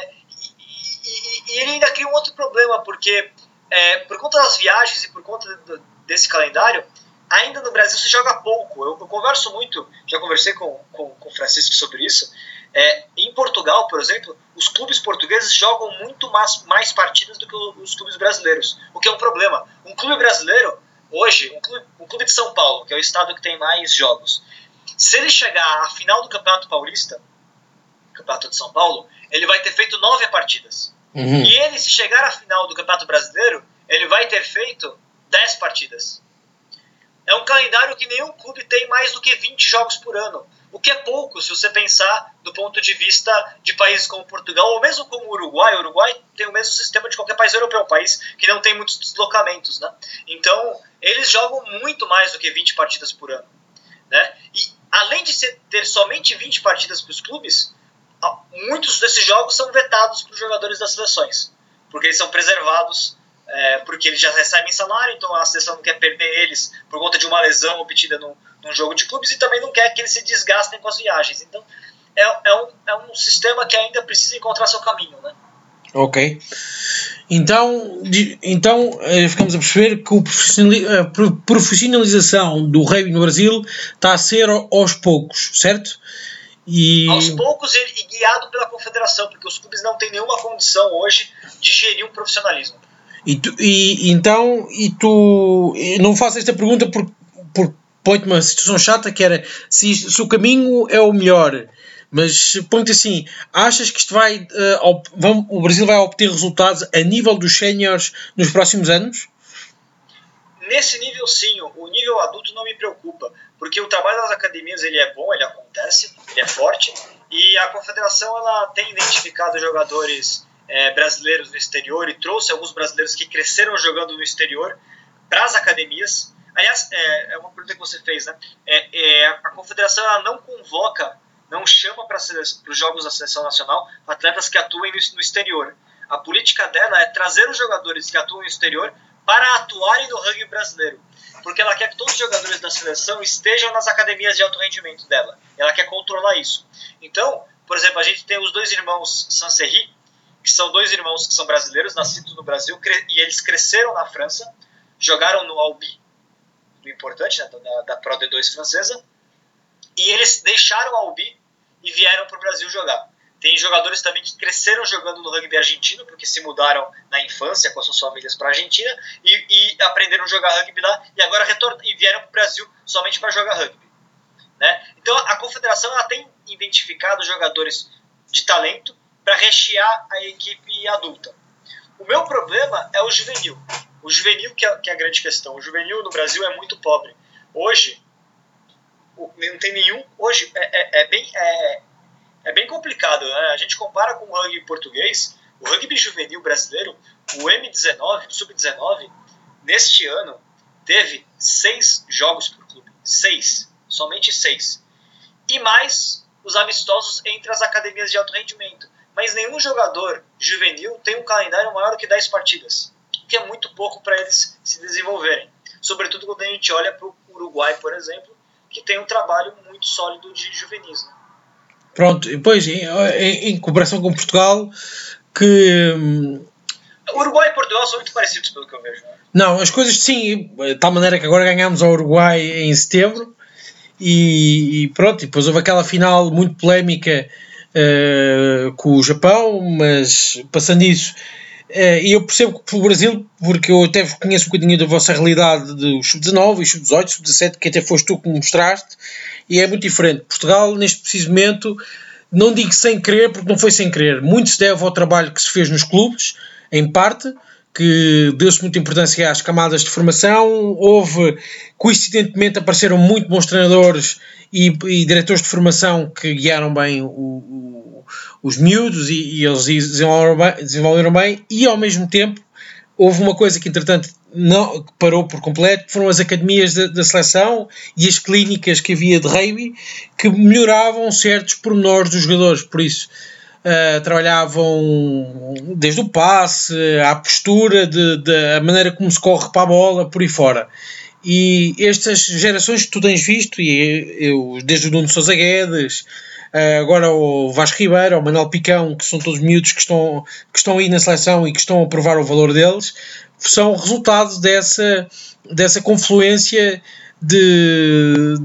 S2: e ele ainda cria um outro problema, porque por conta das viagens e por conta desse calendário, ainda no Brasil se joga pouco. Eu converso muito, já conversei com o Francisco sobre isso. Em Portugal, por exemplo, os clubes portugueses jogam muito mais partidas do que os clubes brasileiros, o que é um problema. Um clube brasileiro, hoje, um clube de São Paulo, que é o estado que tem mais jogos, se ele chegar à final do Campeonato Paulista, Campeonato de São Paulo, ele vai ter feito 9 partidas.
S1: Uhum.
S2: E ele, se chegar à final do Campeonato Brasileiro, ele vai ter feito 10 partidas. É um calendário que nenhum clube tem mais do que 20 jogos por ano. O que é pouco, se você pensar do ponto de vista de países como Portugal, ou mesmo como o Uruguai. O Uruguai tem o mesmo sistema de qualquer país europeu, um país que não tem muitos deslocamentos. Né? Então, eles jogam muito mais do que 20 partidas por ano. Né? E, além de ter somente 20 partidas para os clubes, muitos desses jogos são vetados para os jogadores das seleções, porque eles são preservados, porque eles já recebem salário, então a seleção não quer perder eles por conta de uma lesão obtida num jogo de clubes e também não quer que eles se desgastem com as viagens. Então é um sistema que ainda precisa encontrar seu caminho, né?
S1: Ok. Então ficamos a perceber que a profissionalização do rugby no Brasil está a ser aos poucos, certo?
S2: Aos poucos e guiado pela confederação, porque os clubes não têm nenhuma condição hoje de gerir um profissionalismo.
S1: Tu não faço esta pergunta por põe-te uma situação chata, que era se o caminho é o melhor, mas põe-te assim, achas que isto o Brasil vai obter resultados a nível dos séniores nos próximos anos?
S2: Nesse nível sim, o nível adulto não me preocupa, porque o trabalho das academias ele é bom, ele acontece, ele é forte, e a confederação ela tem identificado jogadores brasileiros no exterior e trouxe alguns brasileiros que cresceram jogando no exterior para as academias. Aliás, é uma pergunta que você fez, né? A confederação ela não convoca, não chama para os jogos da seleção nacional atletas que atuem no exterior. A política dela é trazer os jogadores que atuam no exterior para atuarem no rugby brasileiro, porque ela quer que todos os jogadores da seleção estejam nas academias de alto rendimento dela. Ela quer controlar isso. Então, por exemplo, a gente tem os 2 irmãos Sancerri, que são 2 irmãos que são brasileiros, nascidos no Brasil, e eles cresceram na França, jogaram no Albi, do importante, né, da Pro D2 francesa, e eles deixaram o Albi e vieram para o Brasil jogar. Tem jogadores também que cresceram jogando no rugby argentino, porque se mudaram na infância com as suas famílias para a Argentina e aprenderam a jogar rugby lá e agora vieram para o Brasil somente para jogar rugby. Né? Então a confederação ela tem identificado jogadores de talento para rechear a equipe adulta. O meu problema é o juvenil. O juvenil que é a grande questão. O juvenil no Brasil é muito pobre. Hoje, não tem nenhum. Hoje é bem complicado, né? A gente compara com o rugby português, o rugby juvenil brasileiro, o M19, o Sub-19, neste ano, teve 6 jogos por clube. 6. Somente 6. E mais os amistosos entre as academias de alto rendimento. Mas nenhum jogador juvenil tem um calendário maior do que 10 partidas, que é muito pouco para eles se desenvolverem. Sobretudo quando a gente olha para o Uruguai, por exemplo, que tem um trabalho muito sólido de juvenis. Né?
S1: Pronto, e depois, em comparação com Portugal, que...
S2: Uruguai e Portugal são muito parecidos, pelo que eu vejo.
S1: Não, as coisas, sim, de tal maneira que agora ganhámos ao Uruguai em setembro, e pronto, e depois houve aquela final muito polémica com o Japão, mas passando isso, e eu percebo que o Brasil, porque eu até conheço um bocadinho da vossa realidade dos sub-19, os sub-18, sub-17, que até foste tu que me mostraste, e é muito diferente. Portugal, neste preciso momento, não digo sem querer, porque não foi sem querer, muito se deve ao trabalho que se fez nos clubes, em parte, que deu-se muita importância às camadas de formação, houve, coincidentemente, apareceram muito bons treinadores e diretores de formação que guiaram bem os miúdos e eles desenvolveram bem, e ao mesmo tempo houve uma coisa que entretanto não parou por completo, que foram as academias da seleção e as clínicas que havia de rugby que melhoravam certos pormenores dos jogadores, por isso trabalhavam desde o passe, à postura, a maneira como se corre para a bola, por aí fora. E estas gerações que tu tens visto, e eu, desde o Nuno Sousa Guedes, agora o Vasco Ribeiro, o Manuel Picão, que são todos miúdos que estão aí na seleção e que estão a provar o valor deles, são resultado dessa confluência de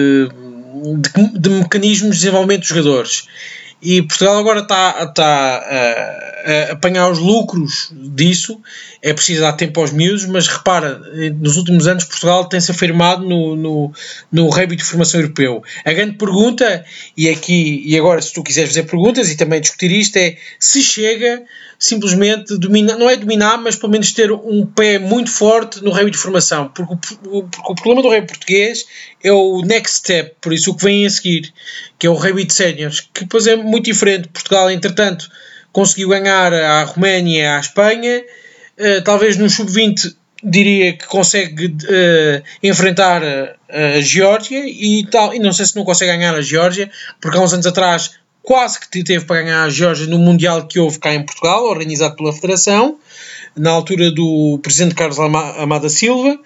S1: mecanismos de desenvolvimento dos jogadores. E Portugal agora está a apanhar os lucros disso. É preciso dar tempo aos miúdos, mas repara, nos últimos anos Portugal tem-se afirmado no rugby de formação europeu. A grande pergunta, e agora se tu quiseres fazer perguntas e também discutir isto, é se chega simplesmente dominar, não é dominar, mas pelo menos ter um pé muito forte no rugby de formação, porque o problema do rugby português é o next step, por isso o que vem a seguir, que é o rugby de séniores, que depois é muito diferente. Portugal, entretanto, conseguiu ganhar à Roménia e à Espanha, talvez no sub-20 diria que consegue enfrentar a Geórgia e não sei se não consegue ganhar a Geórgia, porque há uns anos atrás quase que teve para ganhar a Geórgia no Mundial que houve cá em Portugal, organizado pela Federação, na altura do presidente Carlos Amada Silva,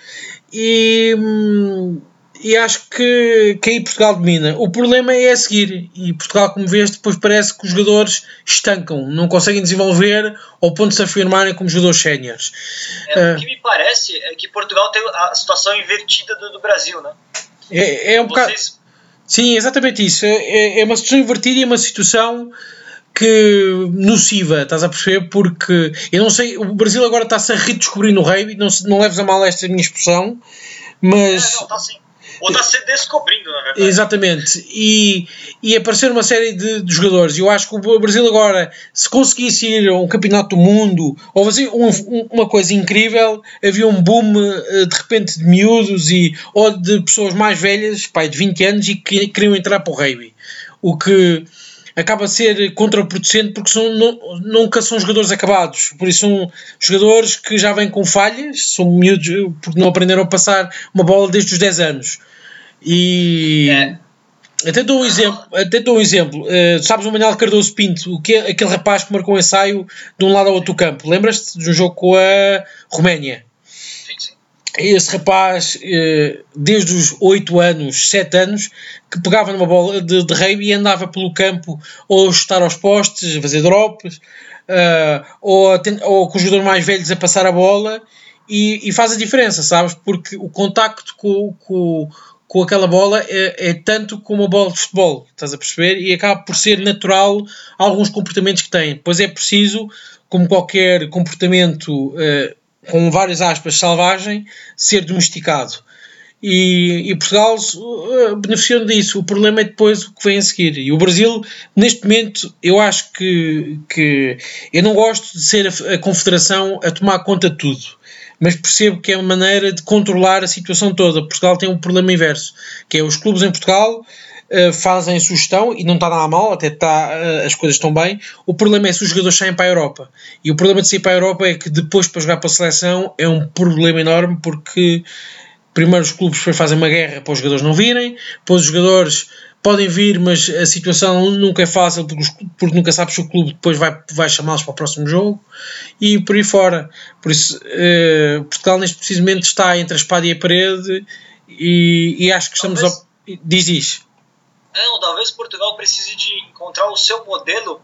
S1: e acho que aí Portugal domina. O problema é a seguir, e Portugal, como vês, depois parece que os jogadores estancam, não conseguem desenvolver ao ponto de se afirmarem como jogadores séniores.
S2: O que me parece é que Portugal tem a situação invertida do Brasil, né?
S1: É um bocado... Sim, exatamente isso. É uma situação invertida e é uma situação nociva, estás a perceber? Porque, eu não sei, o Brasil agora está-se a redescobrir no rugby, não leves a mal esta minha expressão, mas...
S2: Não, está sim. Ou está se descobrindo, na verdade.
S1: Exatamente. E aparecer uma série de jogadores. Eu acho que o Brasil agora, se conseguisse ir a um campeonato do mundo, ou fazer uma coisa incrível, havia um boom de repente de miúdos ou de pessoas mais velhas, pai, de 20 anos, e que queriam entrar para o rugby. O que acaba a ser contraproducente, porque nunca são jogadores acabados. Por isso são jogadores que já vêm com falhas, são miúdos porque não aprenderam a passar uma bola desde os 10 anos. E até dou um exemplo. Sabes o Manuel Cardoso Pinto, aquele rapaz que marcou um ensaio de um lado ao outro campo, lembras-te de um jogo com a Roménia?
S2: Sim.
S1: esse rapaz, desde os 8 anos, 7 anos, que pegava numa bola de rugby e andava pelo campo ou a chutar aos postes, a fazer drops, ou com os jogadores mais velhos a passar a bola, e faz a diferença, sabes? Porque o contacto com aquela bola é tanto como a bola de futebol, estás a perceber? E acaba por ser natural alguns comportamentos que tem. Pois é preciso, como qualquer comportamento, com várias aspas, selvagem, ser domesticado. E Portugal beneficiando disso. O problema é depois o que vem a seguir. E o Brasil, neste momento, eu acho que eu não gosto de ser a confederação a tomar conta de tudo, mas percebo que é uma maneira de controlar a situação toda. Portugal tem um problema inverso, que é os clubes em Portugal fazem a sugestão, e não está nada mal, até as coisas estão bem. O problema é se os jogadores saem para a Europa. E o problema de sair para a Europa é que depois, para jogar para a seleção, é um problema enorme, porque primeiro os clubes fazem uma guerra para os jogadores não virem, depois os jogadores podem vir, mas a situação nunca é fácil, porque nunca sabes se o clube depois vai chamá-los para o próximo jogo, e por aí fora. Por isso, Portugal neste precisamente está entre a espada e a parede, e acho que estamos... Diz.
S2: Não, talvez Portugal precise de encontrar o seu modelo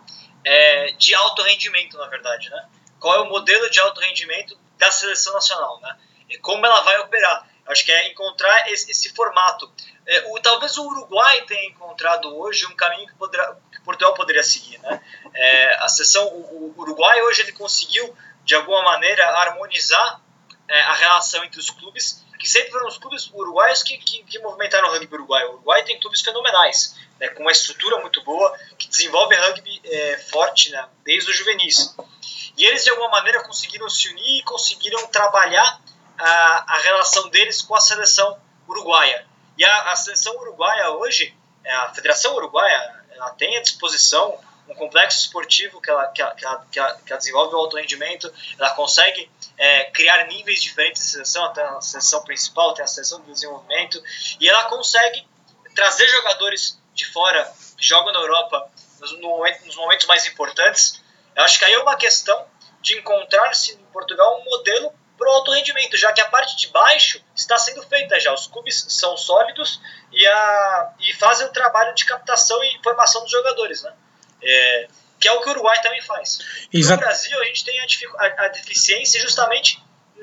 S2: de alto rendimento, na verdade, né? Qual é o modelo de alto rendimento da seleção nacional, né? E como ela vai operar. Acho que é encontrar esse formato. Talvez o Uruguai tenha encontrado hoje um caminho que Portugal poderia seguir, né? A seleção, o Uruguai hoje ele conseguiu, de alguma maneira, harmonizar a relação entre os clubes, que sempre foram os clubes uruguaios que movimentaram o rugby uruguaio. O Uruguai tem clubes fenomenais, né, com uma estrutura muito boa, que desenvolve rugby forte, né, desde os juvenis. E eles, de alguma maneira, conseguiram se unir e conseguiram trabalhar a relação deles com a seleção uruguaia. E a seleção uruguaia hoje, a Federação Uruguaia, ela tem à disposição um complexo esportivo que ela desenvolve o alto rendimento, ela consegue criar níveis diferentes de seleção, tem a seleção principal, tem a seleção de desenvolvimento, e ela consegue trazer jogadores de fora que jogam na Europa nos momentos mais importantes. Eu acho que aí é uma questão de encontrar-se em Portugal um modelo para o alto rendimento, já que a parte de baixo está sendo feita já. Os clubes são sólidos e fazem o trabalho de captação e formação dos jogadores, né? Que é o que o Uruguai também faz. No Brasil, a gente tem a deficiência justamente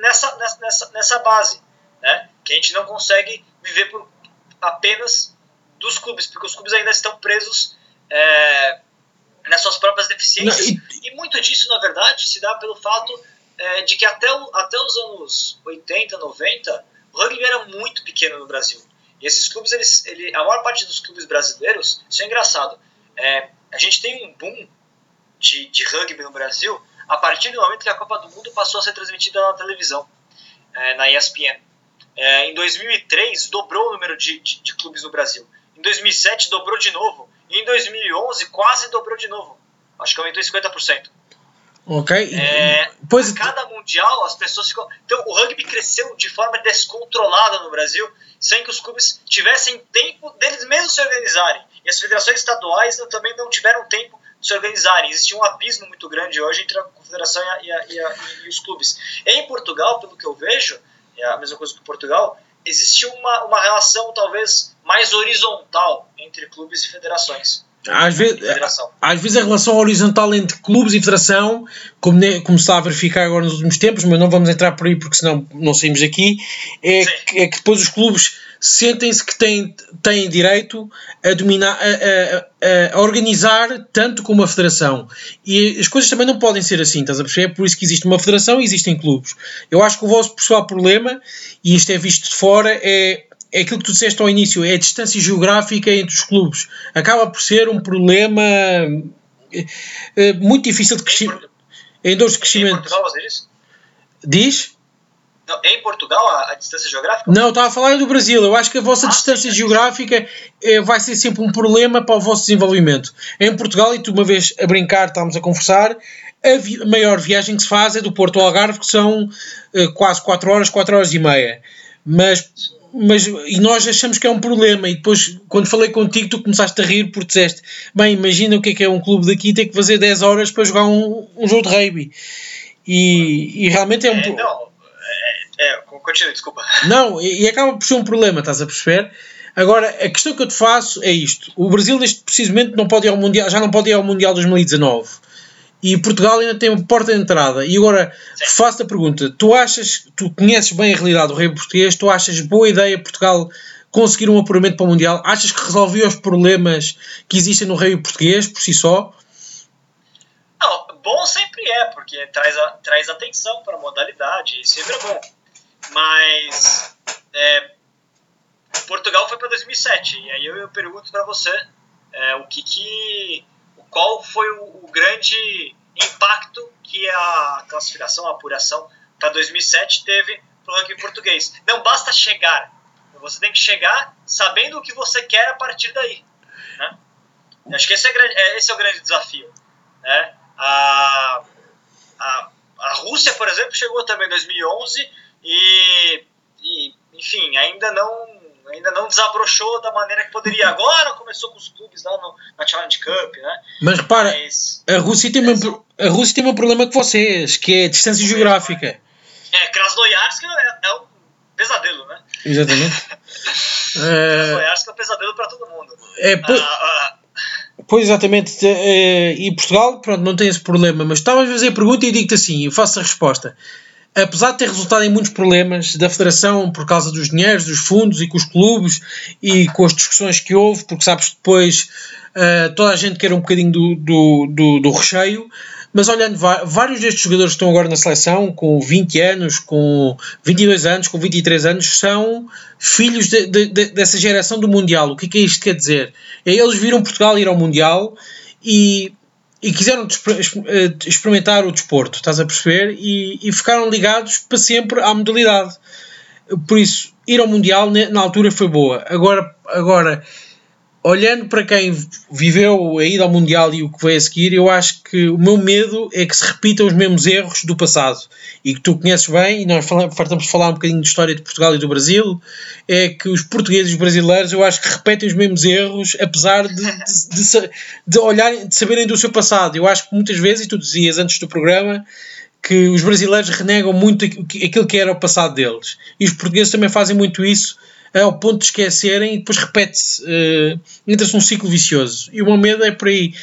S2: nessa base, né? Que a gente não consegue viver apenas dos clubes, porque os clubes ainda estão presos nas suas próprias deficiências. E muito disso, na verdade, se dá pelo fato de que até os anos 80, 90, o rugby era muito pequeno no Brasil. E esses clubes, a maior parte dos clubes brasileiros, isso é engraçado, a gente tem um boom de rugby no Brasil a partir do momento que a Copa do Mundo passou a ser transmitida na televisão, na ESPN. Em 2003, dobrou o número de clubes no Brasil. Em 2007, dobrou de novo. E em 2011, quase dobrou de novo. Acho que aumentou em 50%.
S1: Ok.
S2: A cada mundial, as pessoas ficam... Então, o rugby cresceu de forma descontrolada no Brasil, sem que os clubes tivessem tempo deles mesmos se organizarem. E as federações estaduais também não tiveram tempo de se organizarem. Existe um abismo muito grande hoje entre a confederação e os clubes. Em Portugal, pelo que eu vejo, é a mesma coisa que em Portugal, existe uma relação talvez mais horizontal entre clubes e federações.
S1: Às vezes a relação horizontal entre clubes e federação, como se está a verificar agora nos últimos tempos, mas não vamos entrar por aí porque senão não saímos daqui, é que depois os clubes sentem-se que têm direito a dominar, a organizar tanto como a federação. E as coisas também não podem ser assim, estás a perceber? É por isso que existe uma federação e existem clubes. Eu acho que o vosso principal problema, e isto é visto de fora, é aquilo que tu disseste ao início, é a distância geográfica entre os clubes. Acaba por ser um problema muito difícil de crescimento. Em dores de crescimento.
S2: Em Portugal, você disse?
S1: Diz?
S2: Não, em Portugal, a distância geográfica?
S1: Não, estava a falar do Brasil. Eu acho que a vossa distância geográfica vai ser sempre um problema para o vosso desenvolvimento. Em Portugal, e tu uma vez a brincar, estávamos a conversar, a maior viagem que se faz é do Porto ao Algarve, que são quase 4 horas e meia. E nós achamos que é um problema, e depois quando falei contigo tu começaste a rir porque disseste, bem, imagina o que é um clube daqui ter que fazer 10 horas para jogar um jogo de rugby, e realmente é um problema.
S2: continue, desculpa.
S1: Não, e acaba por ser um problema, estás a perceber? Agora, a questão que eu te faço é isto. O Brasil, neste precisamente, não pode ir ao Mundial, já não pode ir ao Mundial 2019. E Portugal ainda tem uma porta de entrada. E agora, faço-te a pergunta. Tu conheces bem a realidade do rugby português, tu achas boa ideia Portugal conseguir um apuramento para o Mundial? Achas que resolvia os problemas que existem no rugby português, por si só?
S2: Não, bom sempre é, porque traz atenção para a modalidade, sempre é bom. Mas Portugal foi para 2007, e aí eu pergunto para você qual foi o grande impacto que a classificação, a apuração para 2007 teve para o rugby português. Não basta chegar, você tem que chegar sabendo o que você quer a partir daí. Né? Acho que esse é o grande desafio. Né? A Rússia, por exemplo, chegou também em 2011 e enfim, ainda não desabrochou da maneira que poderia. Agora começou com os clubes lá na Challenge Cup, né?
S1: Mas repara, a Rússia tem um problema com vocês, que é a distância geográfica.
S2: Krasnoyarsk é um pesadelo, né?
S1: Exatamente.
S2: Krasnoyarsk é um pesadelo para todo mundo.
S1: Pois, exatamente. E Portugal, pronto, não tem esse problema. Mas estavas a fazer a pergunta e digo-te assim, eu faço a resposta. Apesar de ter resultado em muitos problemas da Federação por causa dos dinheiros, dos fundos e com os clubes e com as discussões que houve, porque sabes que depois toda a gente quer um bocadinho do recheio, mas olhando vários destes jogadores que estão agora na seleção, com 20 anos, com 22 anos, com 23 anos, são filhos dessa geração do Mundial. O que é isto que quer dizer? Eles viram Portugal ir ao Mundial e quiseram experimentar o desporto, estás a perceber? E ficaram ligados para sempre à modalidade. Por isso, ir ao Mundial na altura foi boa. Agora olhando para quem viveu a ida ao Mundial e o que veio a seguir, eu acho que o meu medo é que se repitam os mesmos erros do passado. E que tu conheces bem, e nós fartamos de falar um bocadinho de história de Portugal e do Brasil, é que os portugueses e os brasileiros, eu acho que repetem os mesmos erros, apesar de olharem, de saberem do seu passado. Eu acho que muitas vezes, e tu dizias antes do programa, que os brasileiros renegam muito aquilo que era o passado deles. E os portugueses também fazem muito isso, ao ponto de esquecerem, e depois repete-se, entra-se num ciclo vicioso. E o meu medo é por aí,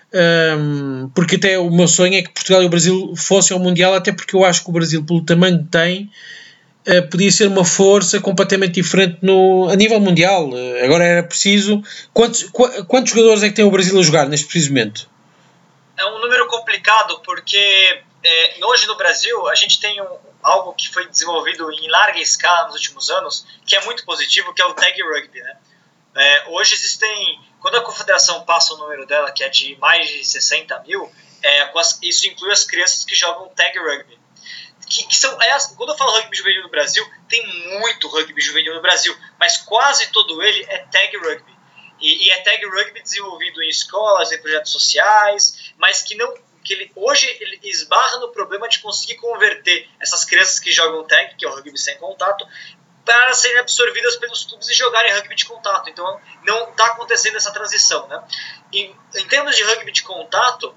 S1: porque até o meu sonho é que Portugal e o Brasil fossem ao Mundial, até porque eu acho que o Brasil, pelo tamanho que tem, podia ser uma força completamente diferente a nível mundial. Agora era preciso... Quantos jogadores é que tem o Brasil a jogar neste preciso momento?
S2: É um número complicado, porque hoje no Brasil a gente tem algo que foi desenvolvido em larga escala nos últimos anos, que é muito positivo, que é o Tag Rugby, né? Hoje existem, quando a confederação passa o número dela, que é de mais de 60 mil, isso inclui as crianças que jogam Tag Rugby. Quando eu falo rugby juvenil no Brasil, tem muito rugby juvenil no Brasil, mas quase todo ele é Tag Rugby. E é Tag Rugby desenvolvido em escolas, em projetos sociais, mas hoje ele esbarra no problema de conseguir converter essas crianças que jogam tag, que é o rugby sem contato, para serem absorvidas pelos clubes e jogarem rugby de contato. Então não está acontecendo essa transição, né? Em termos de rugby de contato,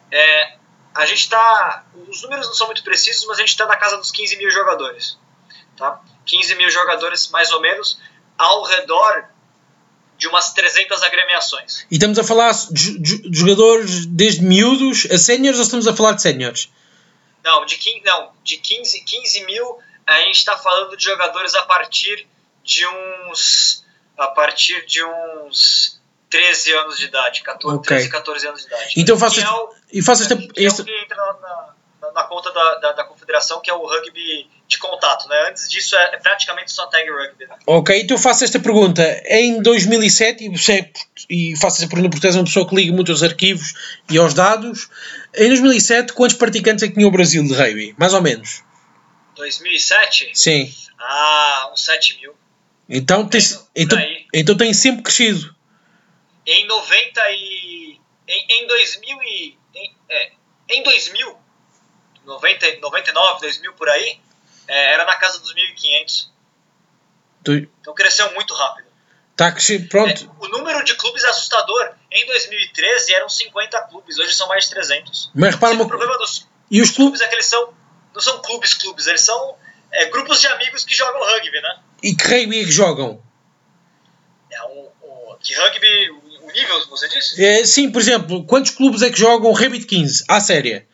S2: a gente está... Os números não são muito precisos, mas a gente está na casa dos 15 mil jogadores. Tá? 15 mil jogadores, mais ou menos, ao redor de umas 300 agremiações.
S1: E estamos a falar de jogadores desde miúdos a séniores, ou estamos a falar de séniores?
S2: Não, de 15 mil a gente está falando de jogadores a partir de uns 13 anos de idade, 13, 14 anos de idade.
S1: Então faço esta...
S2: que entra na conta da confederação, que é o rugby de contato, né? Antes disso é praticamente só tag rugby, né?
S1: Ok, então faço esta pergunta. Em 2007, e faço essa pergunta porque és uma pessoa que liga muito aos arquivos e aos dados, em 2007 quantos praticantes é que tinha o Brasil de rugby? Mais ou menos.
S2: 2007?
S1: Sim.
S2: Uns 7 mil.
S1: Então tem sempre crescido.
S2: Em 2000, 99, 2000 por aí, era na casa dos 1.500. Então cresceu muito rápido.
S1: Tá crescendo, pronto.
S2: O número de clubes é assustador. Em 2013 eram 50 clubes, hoje são mais de 300.
S1: Mas repara,
S2: o problema dos
S1: clubes
S2: é que eles não são clubes, eles são grupos de amigos que jogam rugby, né?
S1: E que rugby é que jogam?
S2: Que rugby, o nível, você disse?
S1: Sim, por exemplo, quantos clubes é que jogam rugby de 15 à séria?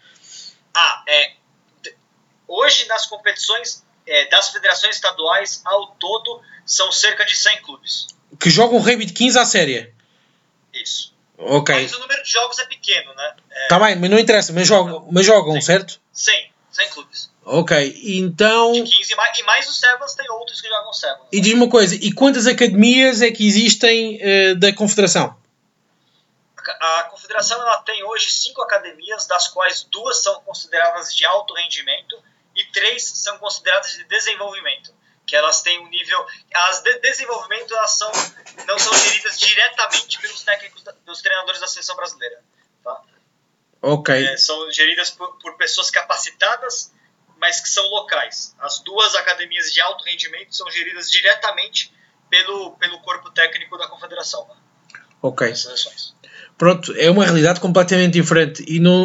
S2: Hoje nas competições das federações estaduais, ao todo, são cerca de 100 clubes.
S1: Que jogam rugby de 15 à séria?
S2: Isso.
S1: Ok.
S2: Mas o número de jogos é pequeno, né?
S1: Tá bem, mas não interessa, mas jogam,
S2: Sim.
S1: Certo?
S2: 100 clubes.
S1: Ok, então...
S2: De 15 e mais os Sevens, tem outros que jogam Sevens.
S1: E diz-me uma coisa, e quantas academias é que existem da Confederação?
S2: A Confederação ela tem hoje 5 academias, das quais 2 são consideradas de alto rendimento e 3 são consideradas de desenvolvimento. Que elas têm um nível... As de desenvolvimento elas não são geridas diretamente pelos técnicos, pelos treinadores da seleção brasileira. Tá?
S1: Ok.
S2: São geridas por pessoas capacitadas, mas que são locais. As 2 academias de alto rendimento são geridas diretamente pelo corpo técnico da Confederação. Né?
S1: Ok.
S2: Das seleções.
S1: Pronto, é uma realidade completamente diferente.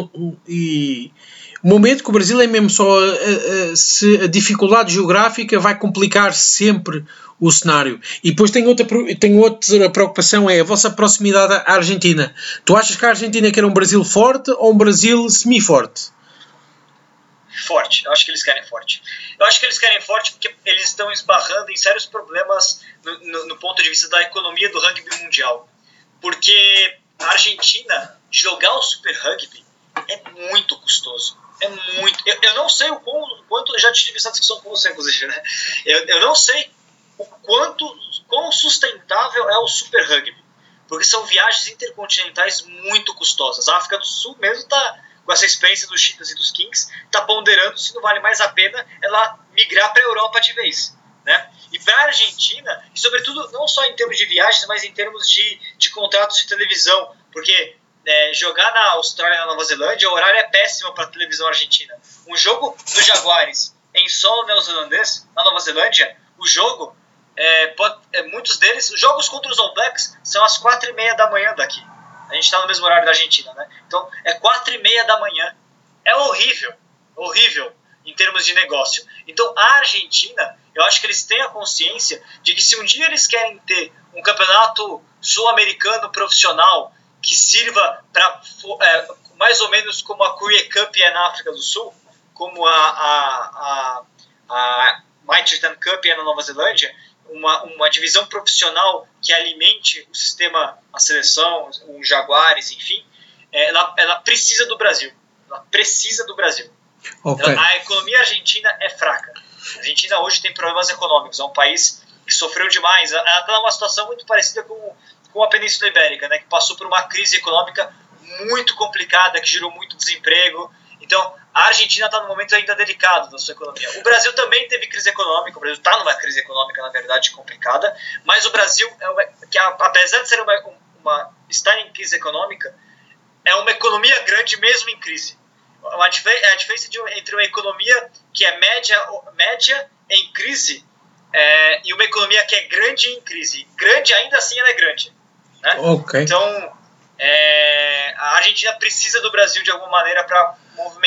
S1: O momento que o Brasil é mesmo só se a dificuldade geográfica vai complicar sempre o cenário. E depois tem outra preocupação, é a vossa proximidade à Argentina. Tu achas que a Argentina quer um Brasil forte ou um Brasil semi-forte?
S2: Forte, eu acho que eles querem forte. Eu acho que eles querem forte porque eles estão esbarrando em sérios problemas no ponto de vista da economia do rugby mundial. Porque a Argentina jogar o Super Rugby é muito custoso. É muito. Eu não sei o quanto. Eu já tive essa discussão com você, inclusive, né? Eu não sei quão sustentável é o Super Rugby. Porque são viagens intercontinentais muito custosas. A África do Sul mesmo está, com essa experiência dos Cheetahs e dos Kings, está ponderando se não vale mais a pena ela migrar para a Europa de vez. Né? E para a Argentina, e sobretudo não só em termos de viagens, mas em termos de contratos de televisão, porque jogar na Austrália e na Nova Zelândia, o horário é péssimo para a televisão argentina. Um jogo do Jaguares em solo neozelandês, na Nova Zelândia, o jogo, muitos deles, os jogos contra os All Blacks são às 4h30 da manhã daqui. A gente está no mesmo horário da Argentina, né? Então é 4h30 da manhã. É horrível, horrível em termos de negócio. Então a Argentina, eu acho que eles têm a consciência de que se um dia eles querem ter um campeonato sul-americano profissional que sirva para mais ou menos como a Korea Cup é na África do Sul, como a Mitre Cup é na Nova Zelândia, uma divisão profissional que alimente o sistema, a seleção, os Jaguares, enfim, ela precisa do Brasil. Ela precisa do Brasil. Okay. A economia argentina é fraca. A Argentina hoje tem problemas econômicos. É um país que sofreu demais. Ela está numa situação muito parecida com a Península Ibérica, né, que passou por uma crise econômica muito complicada, que gerou muito desemprego. Então, a Argentina está num momento ainda delicado da sua economia. O Brasil também teve crise econômica. O Brasil está numa crise econômica, na verdade, complicada. Mas o Brasil, que apesar de ser estar em crise econômica, é uma economia grande mesmo em crise. A diferença entre uma economia que é média em crise e uma economia que é grande em crise. Grande, ainda assim, ela é grande. Né?
S1: Okay.
S2: Então, a Argentina precisa do Brasil de alguma maneira para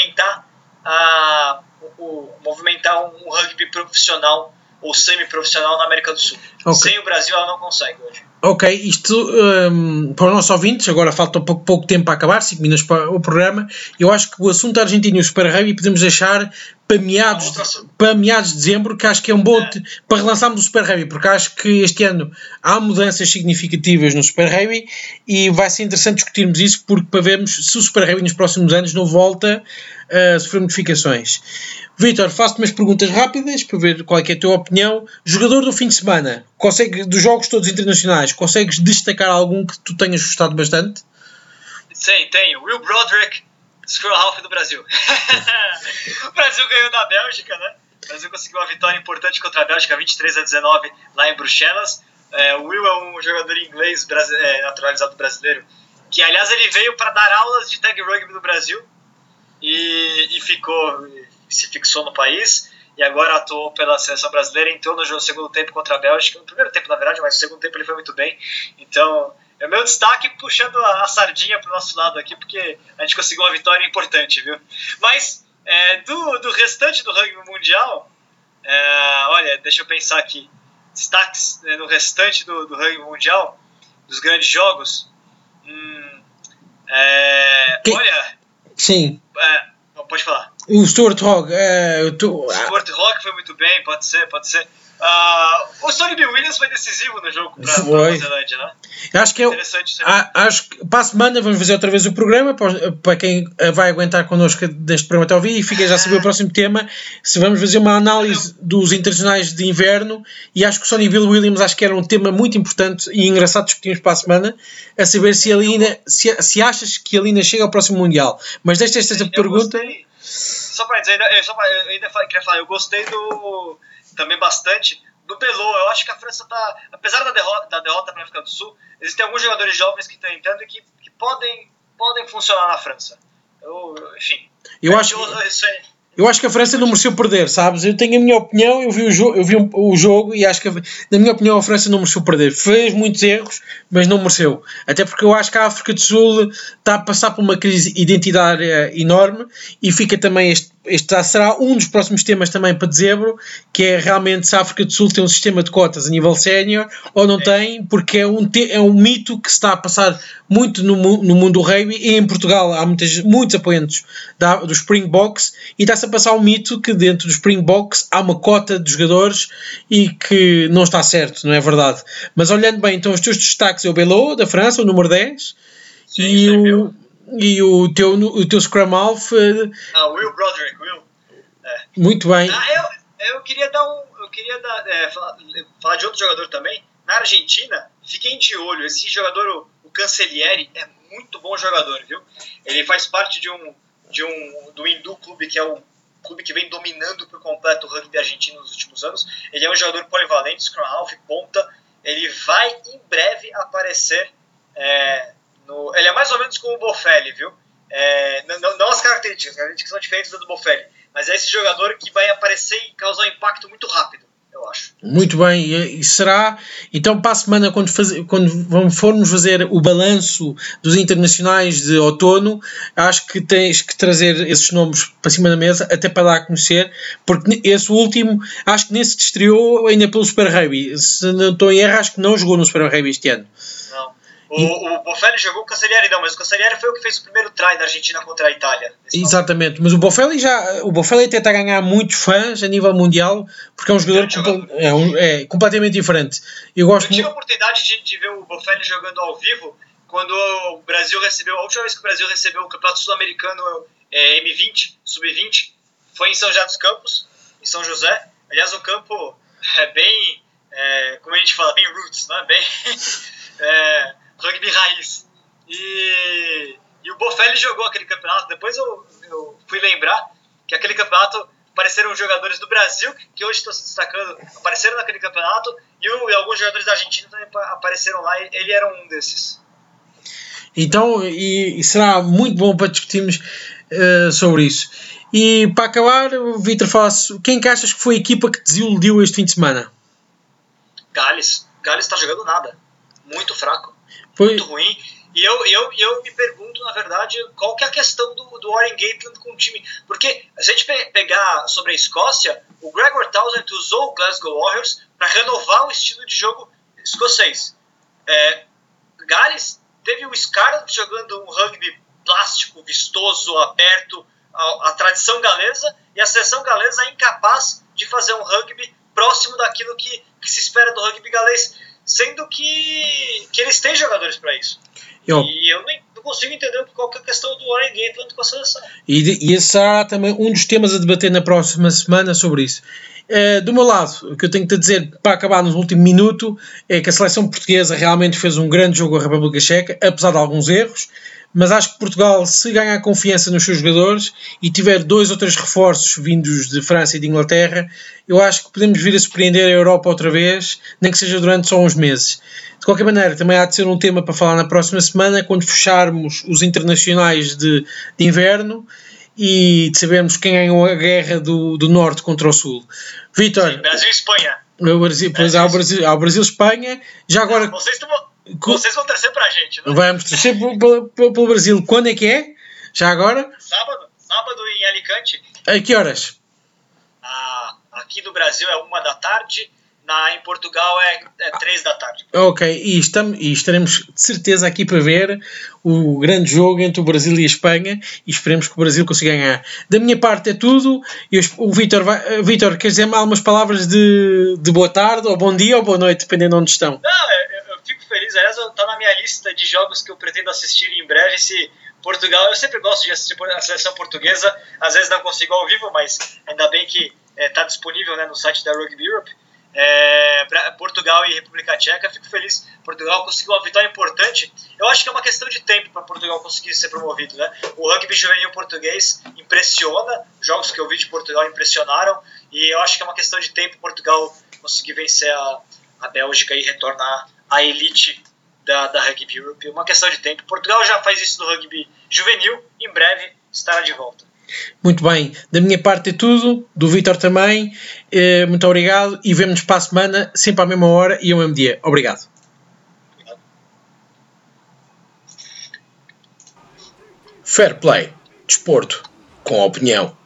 S2: movimentar um rugby profissional ou semi-profissional na América do Sul. Okay. Sem o Brasil, ela não consegue hoje.
S1: Ok, isto para os nossos ouvintes, agora falta pouco tempo para acabar, 5 minutos para o programa. Eu acho que o assunto da Argentina e o Super Rugby podemos deixar para meados de dezembro, que acho que é um bom para relançarmos o Super Rugby, porque acho que este ano há mudanças significativas no Super Rugby e vai ser interessante discutirmos isso, porque para vermos se o Super Rugby nos próximos anos não volta a sofrer modificações. Vítor, faço-te umas perguntas rápidas para ver qual é a tua opinião. Jogador do fim de semana, dos jogos todos internacionais, consegues destacar algum que tu tenhas gostado bastante?
S2: Sim, tenho. Will Broderick, Squirrel Half do Brasil. O Brasil ganhou da Bélgica, né? O Brasil conseguiu uma vitória importante contra a Bélgica, 23-19, lá em Bruxelas. O Will é um jogador inglês naturalizado brasileiro, que, aliás, ele veio para dar aulas de tag rugby no Brasil e se fixou no país e agora atuou pela seleção brasileira, entrou no segundo tempo contra a Bélgica, no primeiro tempo na verdade, mas no segundo tempo ele foi muito bem. Então é o meu destaque, puxando a sardinha para o nosso lado aqui, porque a gente conseguiu uma vitória importante, viu? Mas do restante do rugby mundial, Olha, deixa eu pensar aqui. Destaques, no restante do rugby mundial, dos grandes jogos. Olha...
S1: Sim.
S2: Pode falar.
S1: O Stuart Hogg.
S2: O Stuart Hogg foi muito bem, pode ser. O Sonny Bill Williams foi decisivo no jogo para a Nova Zelândia, né?
S1: Acho que acho que para a semana vamos fazer outra vez o programa, para quem vai aguentar connosco deste programa até ao fim, e fica já a saber o próximo tema, se vamos fazer uma análise dos internacionais de inverno, e acho que o Sonny Bill Williams acho que era um tema muito importante e engraçado discutirmos para a semana, a saber se ele ainda, se achas que ele ainda chega ao próximo Mundial. Mas deixa esta pergunta...
S2: Só para dizer, eu ainda queria falar, eu gostei também bastante do Belot. Eu acho que a França está, apesar da derrota para a África do Sul, existem alguns jogadores jovens que estão entrando e que podem funcionar na França. Enfim.
S1: Eu acho que a França não mereceu perder, sabes? Eu tenho a minha opinião, eu vi o jogo e acho que, na minha opinião, a França não mereceu perder. Fez muitos erros, mas não mereceu. Até porque eu acho que a África do Sul está a passar por uma crise identitária enorme, e fica também este será um dos próximos temas também para dezembro, que é realmente se a África do Sul tem um sistema de cotas a nível sénior ou não tem, porque é um mito que se está a passar muito no mundo do rugby, e em Portugal há muitos apoiantes do Springboks, e está-se a passar um mito que dentro do Springboks há uma cota de jogadores e que não está certo, não é verdade. Mas olhando bem, então os teus destaques é o Belot, da França, o número 10,
S2: sim,
S1: e o teu Scrum Half...
S2: Will Broderick, Will.
S1: Muito bem.
S2: Eu queria falar de outro jogador também. Na Argentina, fiquem de olho. Esse jogador, o Cancellieri, é muito bom jogador, viu? Ele faz parte do Hindu Clube, que é um clube que vem dominando por completo o rugby argentino nos últimos anos. Ele é um jogador polivalente, Scrum Half, ponta. Ele vai em breve aparecer... ele é mais ou menos como o Boffelli, viu? Não as características são diferentes do Boffelli, mas é esse jogador que vai aparecer e causar um impacto muito rápido, eu acho.
S1: Muito bem, e será, então para a semana, quando formos fazer o balanço dos internacionais de outono, acho que tens que trazer esses nomes para cima da mesa, até para dar a conhecer, porque esse último, acho que nem se estreou ainda pelo Super Rugby. Se não estou em erro, acho que não jogou no Super Rugby este ano.
S2: O Boffelli jogou, o Cancellieri não, mas o Cancellieri foi o que fez o primeiro try da Argentina contra a Itália.
S1: Exatamente, mas o Boffelli até está a ganhar muitos fãs a nível mundial, porque é um jogador completamente diferente. Eu tive
S2: a oportunidade de ver o Boffelli jogando ao vivo quando o Brasil recebeu, a última vez que o Brasil recebeu o Campeonato Sul-Americano M20, Sub-20, foi em São José dos Campos, em São José. Aliás, o campo é bem, como a gente fala, bem roots, né? Bem... rugby raiz. E o Boffelli jogou aquele campeonato. Depois eu fui lembrar que aquele campeonato apareceram jogadores do Brasil, que hoje estão se destacando, apareceram naquele campeonato, e alguns jogadores da Argentina também apareceram lá, e ele era um desses.
S1: Então, e será muito bom para discutirmos sobre isso. E para acabar, Vítor, quem que achas que foi a equipa que te desiludiu este fim de semana?
S2: Gales está jogando nada, muito fraco. Muito ruim. E eu me pergunto, na verdade, qual que é a questão do Warren Gatland com o time. Porque, se a gente pegar sobre a Escócia, o Gregor Townsend usou o Glasgow Warriors para renovar o estilo de jogo escocês. Gales teve o Scarlett jogando um rugby plástico, vistoso, aberto, a tradição galesa, e a seleção galesa é incapaz de fazer um rugby próximo daquilo que se espera do rugby galês, sendo que eles têm jogadores para isso. E eu não consigo entender qual que é a questão do Warren Gatland com a seleção.
S1: E esse será também um dos temas a debater na próxima semana sobre isso. Do meu lado, o que eu tenho que te dizer para acabar no último minuto é que a seleção portuguesa realmente fez um grande jogo à República Checa, apesar de alguns erros, mas acho que Portugal, se ganhar confiança nos seus jogadores e tiver 2 ou 3 reforços vindos de França e de Inglaterra, eu acho que podemos vir a surpreender a Europa outra vez, nem que seja durante só uns meses. De qualquer maneira, também há de ser um tema para falar na próxima semana, quando fecharmos os internacionais de inverno e de sabermos quem ganhou a guerra do Norte contra o Sul. Vítor,
S2: Brasil e Espanha.
S1: Há o Brasil-Espanha. Já agora...
S2: Vocês vão torcer para a gente, não é?
S1: Vamos torcer pelo Brasil. Quando é que é? Já agora?
S2: Sábado em Alicante.
S1: A que horas?
S2: A aqui no Brasil é 1h, em Portugal é 3h.
S1: Ok, e estaremos de certeza aqui para ver o grande jogo entre o Brasil e a Espanha e esperemos que o Brasil consiga ganhar. Da minha parte é tudo. O Vítor, quer dizer algumas palavras de boa tarde, ou bom dia, ou boa noite, dependendo de onde estão?
S2: Não, eu fico feliz. Aliás, está na minha lista de jogos que eu pretendo assistir em breve. Se Portugal, eu sempre gosto de assistir a seleção portuguesa, às vezes não consigo ao vivo, mas ainda bem que está disponível, né, no site da Rugby Europe. Portugal e República Tcheca, fico feliz. Portugal conseguiu uma vitória importante. Eu acho que é uma questão de tempo para Portugal conseguir ser promovido, né? O rugby juvenil português impressiona, jogos que eu vi de Portugal impressionaram, e eu acho que é uma questão de tempo Portugal conseguir vencer a Bélgica e retornar à elite da Rugby Europe. Uma questão de tempo. Portugal já faz isso no rugby juvenil, em breve estará de volta.
S1: Muito bem, da minha parte é tudo, do Vítor também, muito obrigado e vemo-nos para a semana, sempre à mesma hora e ao mesmo dia. Obrigado. Fair Play, desporto com opinião.